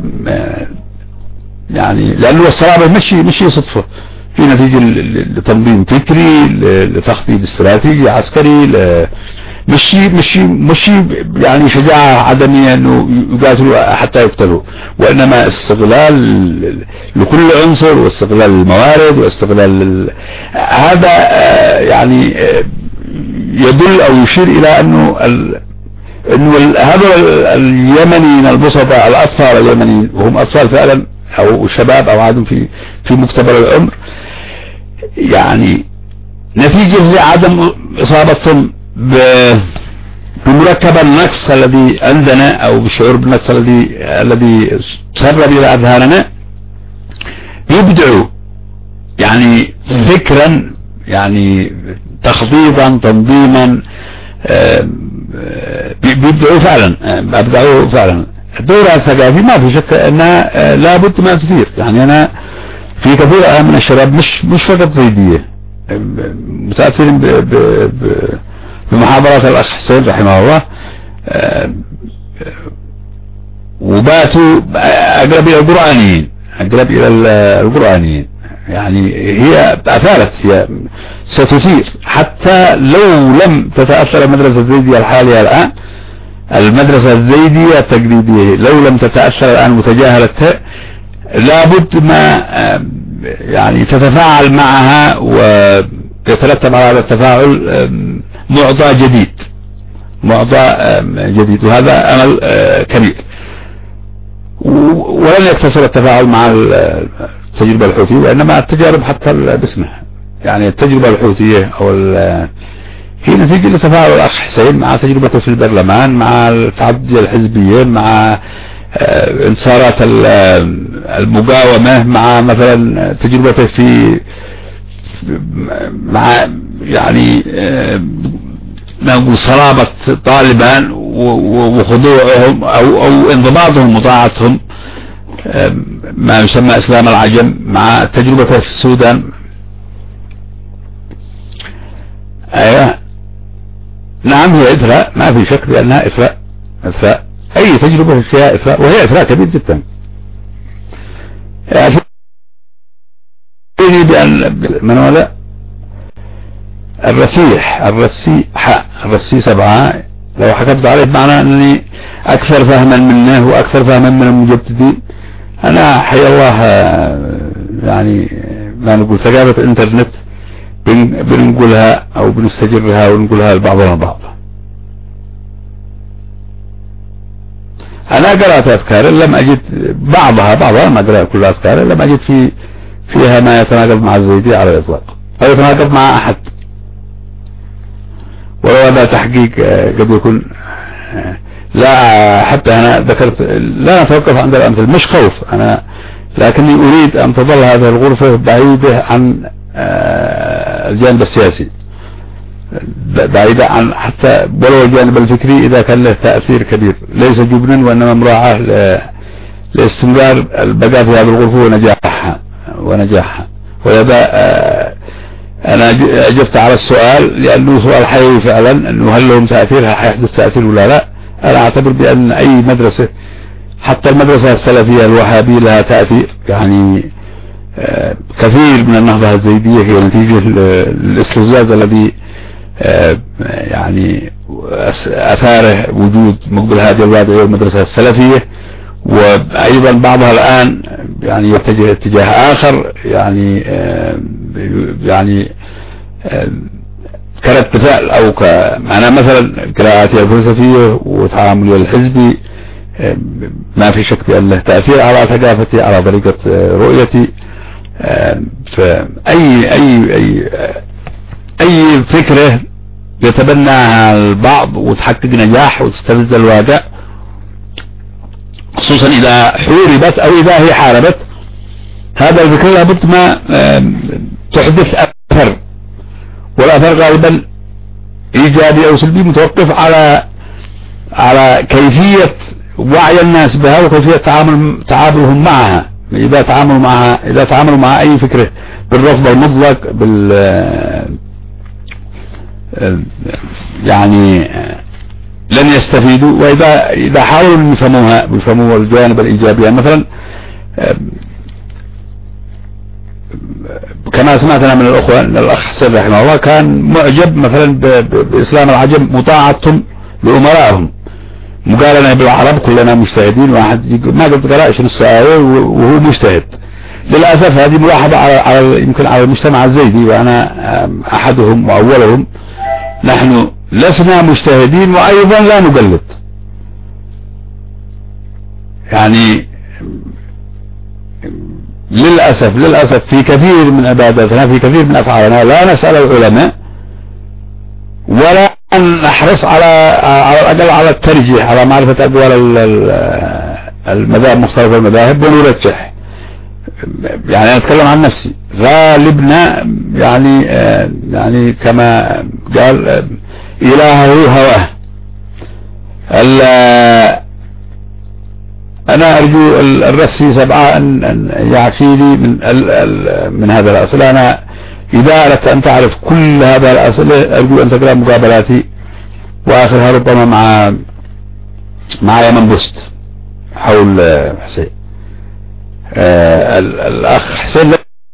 يعني، لانه الصلابة مشي مشي صدفة في نتيجة لتنظيم فكري لتخطيط استراتيجي عسكري، مشي مشي مشي يعني شجاعة عدمية انه يقاتلوا حتى يقتلوا، وانما استغلال لكل عنصر واستغلال الموارد واستغلال هذا يعني يدل او يشير الى انه ال... انه ال... هذا اليمنيين البسطاء الاطفال اليمنيين وهم اطفال فعلا او شباب او عادم في في مقتبل العمر، يعني نتيجة لعدم اصابتهم ب... بمركب النقص الذي عندنا او بالشعور بالنقص الذي الذي سرب الى اذهاننا، يبدعوا يعني فكرا يعني تخطيطا تنظيما بيبدعوا فعلا ابدعوا فعلا. الدورة الثقافي ما في شك انها لابد ما تثير، يعني انا في كثير من الشباب مش مش فقط زيدية متأثرين بمحاضرات الاخ حسين رحمه الله، وباتوا اقرب الى القرآنيين اقرب الى القرآنيين يعني هي اثارت هي ستثير، حتى لو لم تتأثر المدرسة الزيدية الحالية الآن، المدرسة الزيدية التقليدية لو لم تتأثر الآن وتجاهلتها لابد ما يعني تتفاعل معها ويترتب على هذا التفاعل معطى جديد معطى جديد، وهذا أمل كبير. ولن يقتصر التفاعل مع التجربة الحوثية، وإنما التجارب حتى باسمها، يعني التجربة الحوثية أو هي نتيجة لتفاعل الأخ حسين مع تجربته في البرلمان، مع التعدي الحزبية، مع انتصارات المقاومة، مع مثلا تجربته في مع يعني نقول صلابة طالبان وخضوعهم أو أو انضباطهم وطاعتهم ما يسمى إسلام العجم، مع تجربته في السودان. أيوة نعم هي إثراء، ما في شك بأنها إثراء إثراء أي تجربة فيها إثراء، وهي إثراء كبير جدا. يعني بأن من ولا الرسيح الرسيح الرسي سبعة لو حكمت عليه بمعنى أنني أكثر فهما منه وأكثر فهما من المجددين. أنا حي الله يعني ما نقول ثقافة الإنترنت بنقولها أو بنستجرها ونقولها لبعضنا البعض. أنا قرأت أفكار لم أجد بعضها بعضها ما قرأت كل أفكار لم أجد في فيها ما يتناقض مع الزيدي على الإطلاق أو يتناقض مع أحد، ولو هذا تحقيق قد يكون لا. حتى أنا ذكرت لا نتوقف عند الأمثل مش خوف أنا، لكني أريد أن تظل هذه الغرفة بعيدة عن الجانب السياسي، بعيدة عن حتى ولو الجانب الفكري إذا كان له تأثير كبير، ليس جبنا وإنما مراعاة لاستمرار البقاء في هذه الغرفة ونجاحها ونجاحها. وهذا أنا أجبت على السؤال لأنه سؤال حيوي فعلا، أنه هل لهم تأثير، هل حيحدث تأثير ولا لا. أنا أعتبر بأن أي مدرسة حتى المدرسة السلفية الوهابية لها تأثير. يعني كثير من النهضة الزيدية هي نتيجة الاستفزاز الذي يعني أثاره وجود مقبل هادي الوادعي والمدرسة السلفية، وأيضا بعضها الآن يعني يتجه اتجاه آخر، يعني يعني كرد فعل أو كمعنى مثلا قراءاتي الفلسفية وتعاملي الحزبي ما في شك بأن له تأثير على ثقافتي على طريقة رؤيتي. فأي أي أي أي فكرة يتبناها البعض وتحقق نجاح وتستفز الواقع، خصوصا إذا حوربت أو إذا هي حاربت، هذا الفكرة لابد ما تحدث أثر، والأثر غالبا إيجابي أو سلبي متوقف على على كيفية وعي الناس بها وكيفية تعامل تعاملهم معها. إذا تعاملوا معها إذا تعاملوا مع أي فكرة بالرفض المطلق بال يعني لن يستفيدوا، وإذا إذا حاولوا أن يفهموها ويفهموا الجانب الإيجابي. يعني مثلا كما سمعتنا من الأخوة أن الأخ حسين رحمه الله كان معجب مثلا بإسلام العجم مطاعتهم لأمرائهم، مقارنة بالعرب كلنا مجتهدين، واحد ما قلت قرأش نص آية وهو مجتهد. للأسف هذه ملاحظة على, على يمكن على المجتمع الزيدي، وأنا أحدهم وأولهم. نحن لسنا مجتهدين وأيضا لا نقلد. يعني للأسف للأسف في كثير من عباداتنا في كثير من أفعالنا لا نسأل العلماء ولا نحرص على على الأقل على الترجيح على معرفة أقوال المذاهب مختلف المذاهب ونرجح. يعني أنا أتكلم عن نفسي غالبنا يعني يعني كما قال إلهه هواه. أنا أرجو الرسي سبعة أن يعفيني من من هذا الأصل. أنا إذا أردت أن تعرف كل هذا الأصل أرجو أن تقرأ مقابلاتي، وآخرها ربما مع مع يمن بوست حول حسين. آه الأخ حسين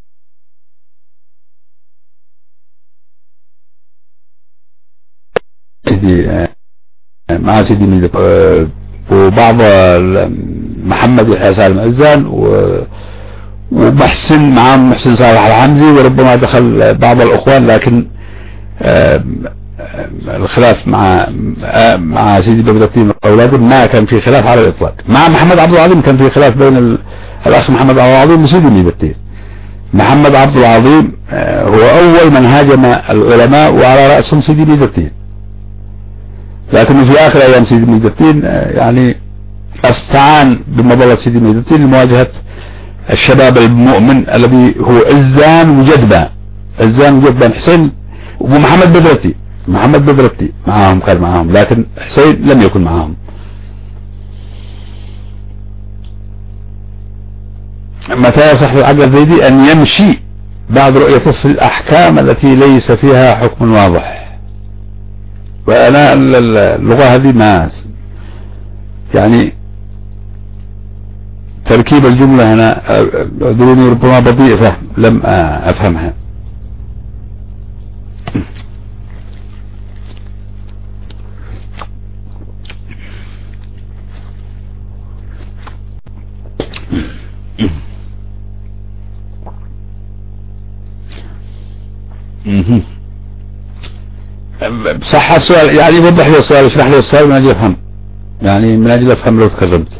سيدي مع سيدي من آه وبعض محمد يحيى سالم عزان ومحسن معهم محسن صالح الحمزي، وربما دخل بعض الأخوان، لكن آه الخلاف مع آه مع سيدي بغدادين وأولاده ما كان في خلاف على الإطلاق. مع محمد عبد العظيم كان في خلاف بين الأخ محمد عبد العظيم وسيدي ميدتين. محمد عبد العظيم آه هو أول من هاجم العلماء وعلى رأسهم سيدي ميدتين، لكنه في آخر أيام سيدي ميدتين آه يعني استعان بمظلة سيدي ميدتين لمواجهة الشباب المؤمن الذي هو عزان وجدبان عزان وجدبان حسين ومحمد بدرتي. محمد بدرتي معهم كان معهم، لكن حسين لم يكن معهم. متى يصح للعقل الزيدي أن يمشي بعد رؤيته في الأحكام التي ليس فيها حكم واضح؟ وأنا اللغة هذه ما يعني تركيب الجملة هنا أدروني ربما بطيء فهم لم أفهمها. صح السؤال يعني وضح لي السؤال اشرح لي السؤال من اجل افهم يعني من اجل افهم لو تكرمت.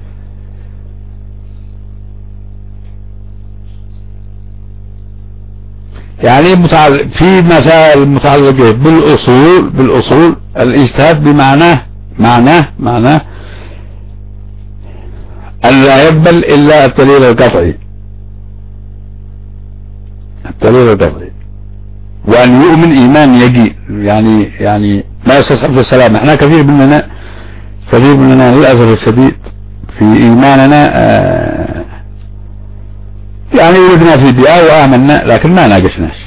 يعني متعلق في مسائل متعلقة بالاصول بالاصول الاجتهاد بمعناه معناه معناه ان لا يقبل الا الدليل القطعي الدليل القطعي وأن يؤمن إيمان يجي يعني يعني ما يستصحب في السلام. احنا كثير مننا كثير مننا للأسف الشديد في إيماننا آه يعني ولدنا في بيئة وآمنا لكن ما ناقشناش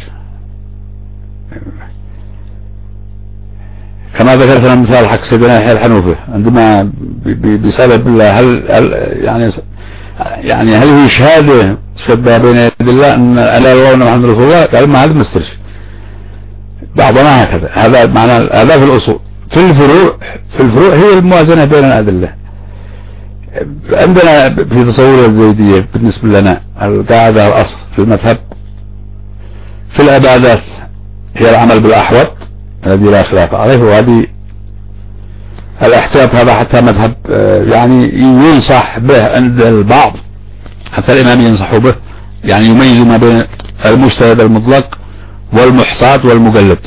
كما ذكرت أنا مثال حق سيدنا يحيى الحنوفي عندما بسبب هل, هل يعني يعني هل هي شهادة تشبه بين يد الله أن ألا يرون محمد رسول الله قال ما هذا مسترش بعضنا هكذا. هذا معنى هذا في الأصول. في الفروع في الفروع هي الموازنة بين الأدلة. عندنا في تصور الزيدية بالنسبة لنا القاعدة الأصل في المذهب في العبادات هي العمل بالأحوط الذي لا خلاف عليه وهذه الاحتياط هذا حتى مذهب يعني ينصح به عند البعض حتى الإمام ينصحوا به يعني يميز ما بين المجتهد المطلق والمحتاط والمقلد.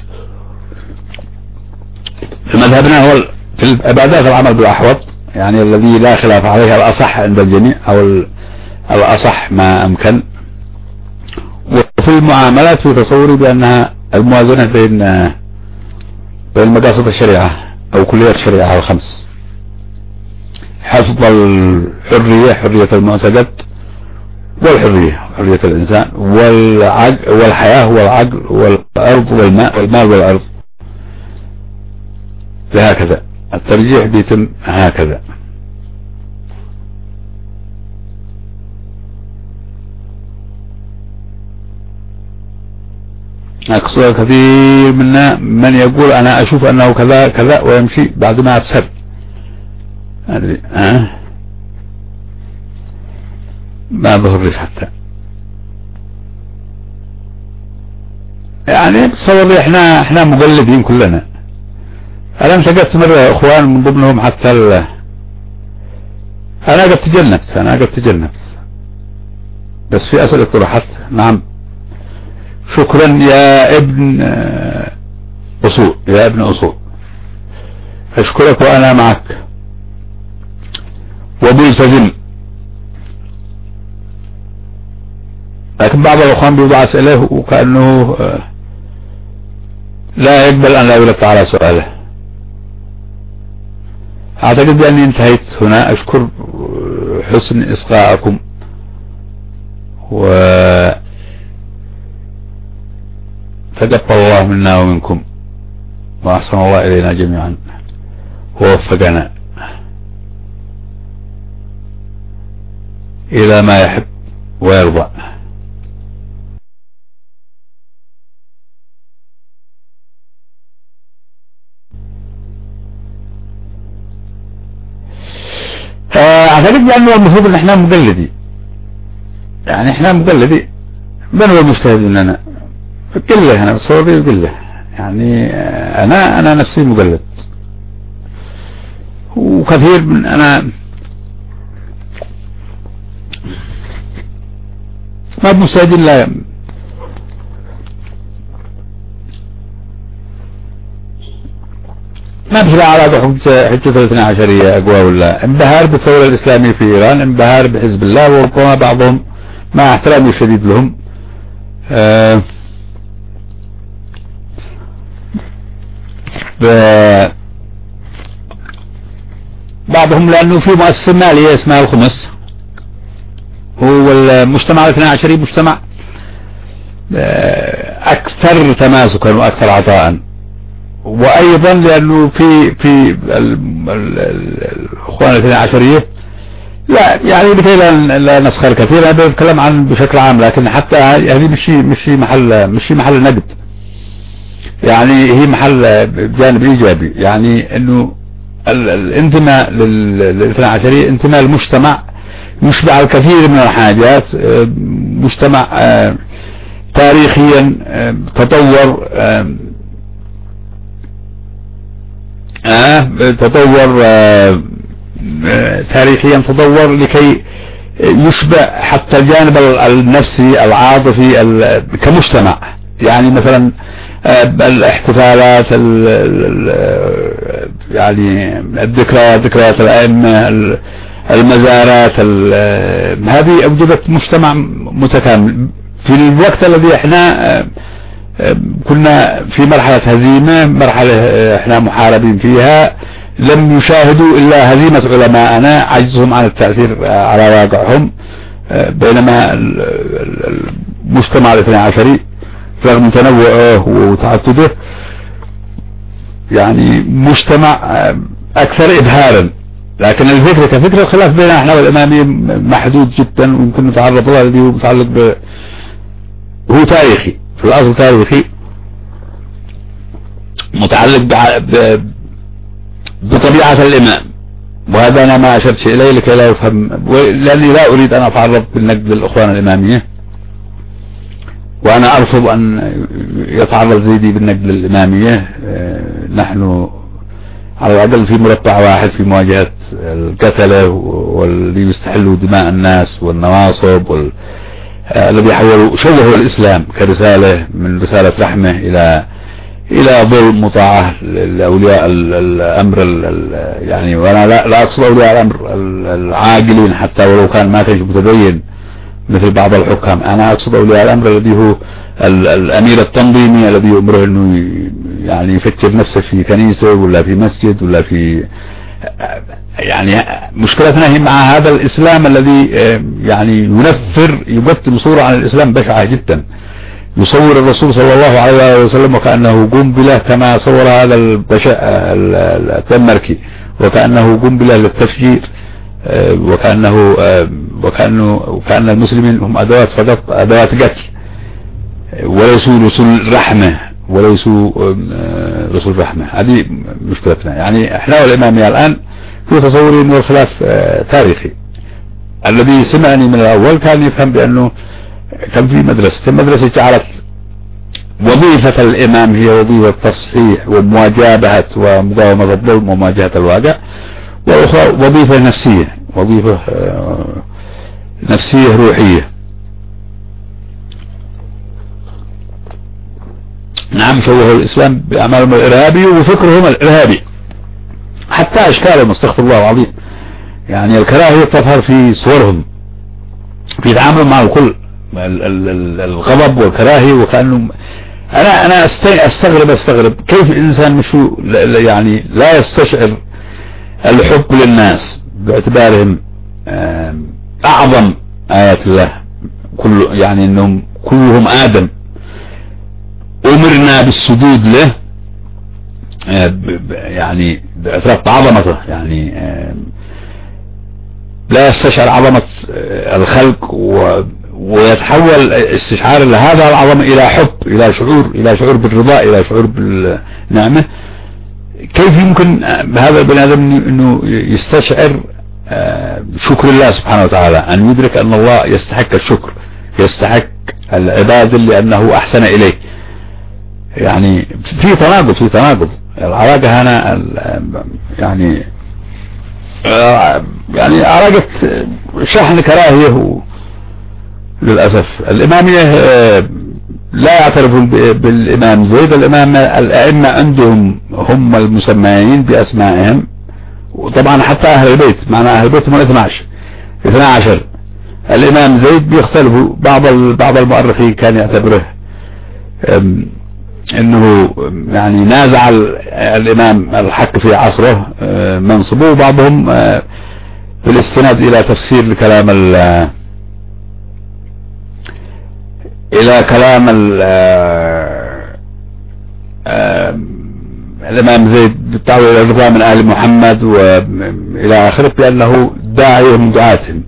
في مذهبنا هو في العبادات العمل بالأحوط يعني الذي لا خلاف عليه الأصح عند الجميع أو الأصح ما أمكن. وفي المعاملات في تصوري بأنها الموازنة بين بين مقاصد الشريعة أو كليات الشريعة الخمس حفظ الحرية حرية المعتقد والحرية حرية الإنسان والعقل والحياة والعقل والأرض والماء والمال والأرض هكذا الترجيح بيتم هكذا. أقصد كثير منا من يقول أنا أشوف أنه كذا كذا ويمشي بعد ما أبصر أدري أه ما بهرش حتى يعني بتصور احنا احنا مقلدين كلنا. انا مسكت مرة اخوان من ضمنهم حتى ال... انا قد تجنبت انا قد تجنبت بس في اسئلة طرحت. نعم شكرا يا ابن اصول يا ابن اصول اشكرك وانا معك وملتزم. لكن بعض الاخوان بيوضع اسئله وكأنه لا يقبل ان لا يلقى على سؤاله. اعتقد باني انتهيت هنا. اشكر حسن اصغاءكم و تقبل الله منا ومنكم واحسن الله الينا جميعا ووفقنا الى ما يحب ويرضى. اعتقد بانه المفروض ان احنا مقلدي يعني احنا مقلدي من هو المجتهد مننا قله. انا بتصوري قله يعني انا انا نفسي مقلد وكثير من انا ما بمجتهد الا ما بشرع على حجة الاثنى عشرية اقوى ولا انبهار بالثورة الاسلامية في ايران انبهار بحزب الله وربما بعضهم مع احترامي الشديد لهم آه بعضهم لانه في مؤسسة مالية اسمها الخمس هو المجتمع الاثنى عشري مجتمع آه اكثر تماسكا واكثر عطاء. وايضا لانه في في الاخوان الاثنى عشرية لا يعني بتهيألي لا نسخر كثير. انا بتكلم عن بشكل عام، لكن حتى هذه مش مش محل مش محل نقد، يعني هي محل جانب ايجابي، يعني انه الانتماء للاثنى عشرية انتماء المجتمع يشبع الكثير من الحاجات. مجتمع تاريخيا تطور تطور تاريخيا تطور لكي يشبع حتى الجانب النفسي العاطفي كمجتمع. يعني مثلا الاحتفالات يعني الذكريات ذكريات الأئمة المزارات هذه أوجدت مجتمع متكامل. في الوقت الذي احنا كنا في مرحلة هزيمة، مرحلة احنا محاربين فيها، لم يشاهدوا إلا هزيمة علماءنا عجزهم عن التأثير على واقعهم، بينما المجتمع الاثنى عشري رغم تنوعه وتعدده يعني مجتمع أكثر إبهارا. لكن الفكرة كفكرة الخلاف بيننا احنا والإمامية محدود جدا، ويمكن نتعرض له الذي هو متعلق ب هو تاريخي في الأصل، تاريخي متعلق ب بطبيعة الإمام، وهذا أنا ما أشرت إليه لكي لا يفهم، لأني لا أريد أن أتعرض بالنقد للأخوان الإمامية، وأنا أرفض أن يتعرض زيدي بالنقد للإمامية. نحن على الأقل في مربع واحد في مواجهة القتلة واللي يستحلوا دماء الناس والنواصب وال... الذي حولوا شوهوا الإسلام كرسالة من رسالة رحمة إلى إلى ظلم مطاعة لأولياء الأمر يعني. وأنا لا, لا أقصد أولياء الأمر العاقلين حتى ولو كان ما كانش متدين مثل بعض الحكام، أنا أقصد أولياء الأمر الذي هو الأمير التنظيمي الذي يأمره أنه يعني يفكر نفسه في كنيسة ولا في مسجد ولا في يعني. مشكلتنا هي مع هذا الإسلام الذي يعني ينفر يقدم صورة عن الإسلام بشعة جدا، يصور الرسول صلى الله عليه وسلم وكأنه قنبلة كما صور هذا البشع الدنماركي، وكأنه قنبلة للتفجير، وكأنه وكأنه وكأن المسلمين هم أدوات فقط، أدوات قتل، وليسوا رسول رحمة وليسوا رسول رحمة. هذه مشكلتنا يعني احنا والإمامية الآن في تصوري انه الخلاف تاريخي. الذي سمعني من الأول كان يفهم بأنه كان في مدرسة المدرسة جعلت وظيفة الإمام هي وظيفة تصحيح ومواجهة ومقاومة الظلم ومواجهة الواقع، وأخرى وظيفة نفسية، وظيفة نفسية روحية. نعم شوهوا الإسلام بأعمالهم الإرهابي وفكرهم الإرهابي، حتى أشكالهم استغفر الله العظيم. يعني الكراهية تظهر في صورهم في تعاملهم مع الكل، الغضب والكراهية، وكأنه أنا أنا أستغرب أستغرب كيف الإنسان مشو يعني لا يستشعر الحب للناس باعتبارهم أعظم آيات الله، كل يعني إنهم كلهم آدم أمرنا بالسجود له يعني باعتراف بعظمته، يعني لا يستشعر عظمة الخلق ويتحول استشعار هذا العظمة إلى حب، إلى شعور إلى شعور بالرضا، إلى شعور بالنعمة. كيف يمكن هذا البني آدم إنه يستشعر شكر الله سبحانه وتعالى، أن يدرك أن الله يستحق الشكر، يستحق العبادة لأنه أحسن إليه. يعني في تناقض في تناقض العلاقة هنا يعني يعني علاقة شحن كراهية. للأسف الإمامية لا يعترفون بالإمام زيد. الإمام الأئمة عندهم هم المسميين بأسمائهم، وطبعا حتى أهل البيت معنا أهل البيت هم اثنا عشر. الإمام زيد بيختلفوا، بعض بعض المؤرخين كان يعتبره انه يعني نازع الامام الحق في عصره منصبه، وبعضهم بالاستناد الى تفسير الكلام الى كلام الإمام زيد بالتعويل الرضا من آل محمد وإلى آخره بأنه داعية من دعاتهم.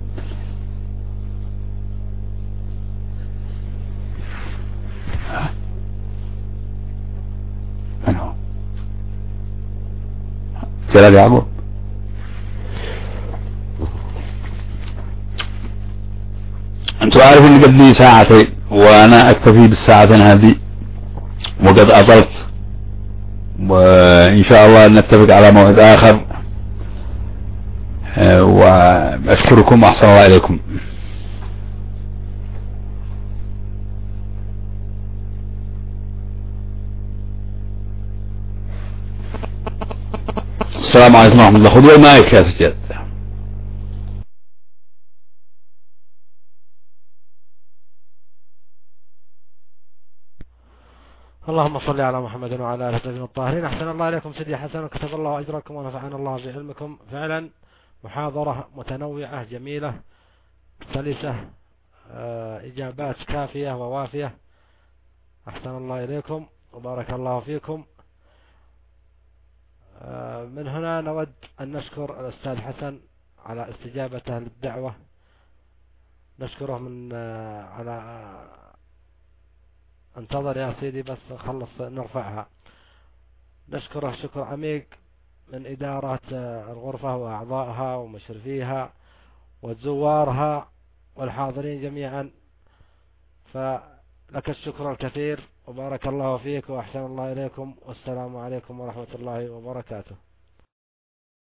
من هو جلال يعقوب؟ أنتم عارفين إن قد لي ساعتين وأنا أكتفي بالساعتين هذه وقد أطلت، وإن شاء الله نتفق على موعد آخر، وأشكركم وأحسن الله إليكم. السلام عليكم ورحمة الله. خذوا المايك يا سجاد. اللهم صل على محمد وعلى آله وصحبه الطاهرين. أحسن الله إليكم سيدي حسن، وكتب الله أجركم ونفعنا الله بعلمكم. فعلا محاضرة متنوعة جميلة سلسة، إجابات كافية ووافية. أحسن الله إليكم وبارك الله فيكم. من هنا نود أن نشكر الأستاذ حسن على استجابته للدعوة، نشكره من على انتظر يا سيدي بس خلص نرفعها. نشكره شكر عميق من إدارة الغرفة وأعضائها ومشرفيها وزوارها والحاضرين جميعا، فلك الشكر الكثير وبارك الله فيك وأحسن الله إليكم، والسلام عليكم ورحمة الله وبركاته.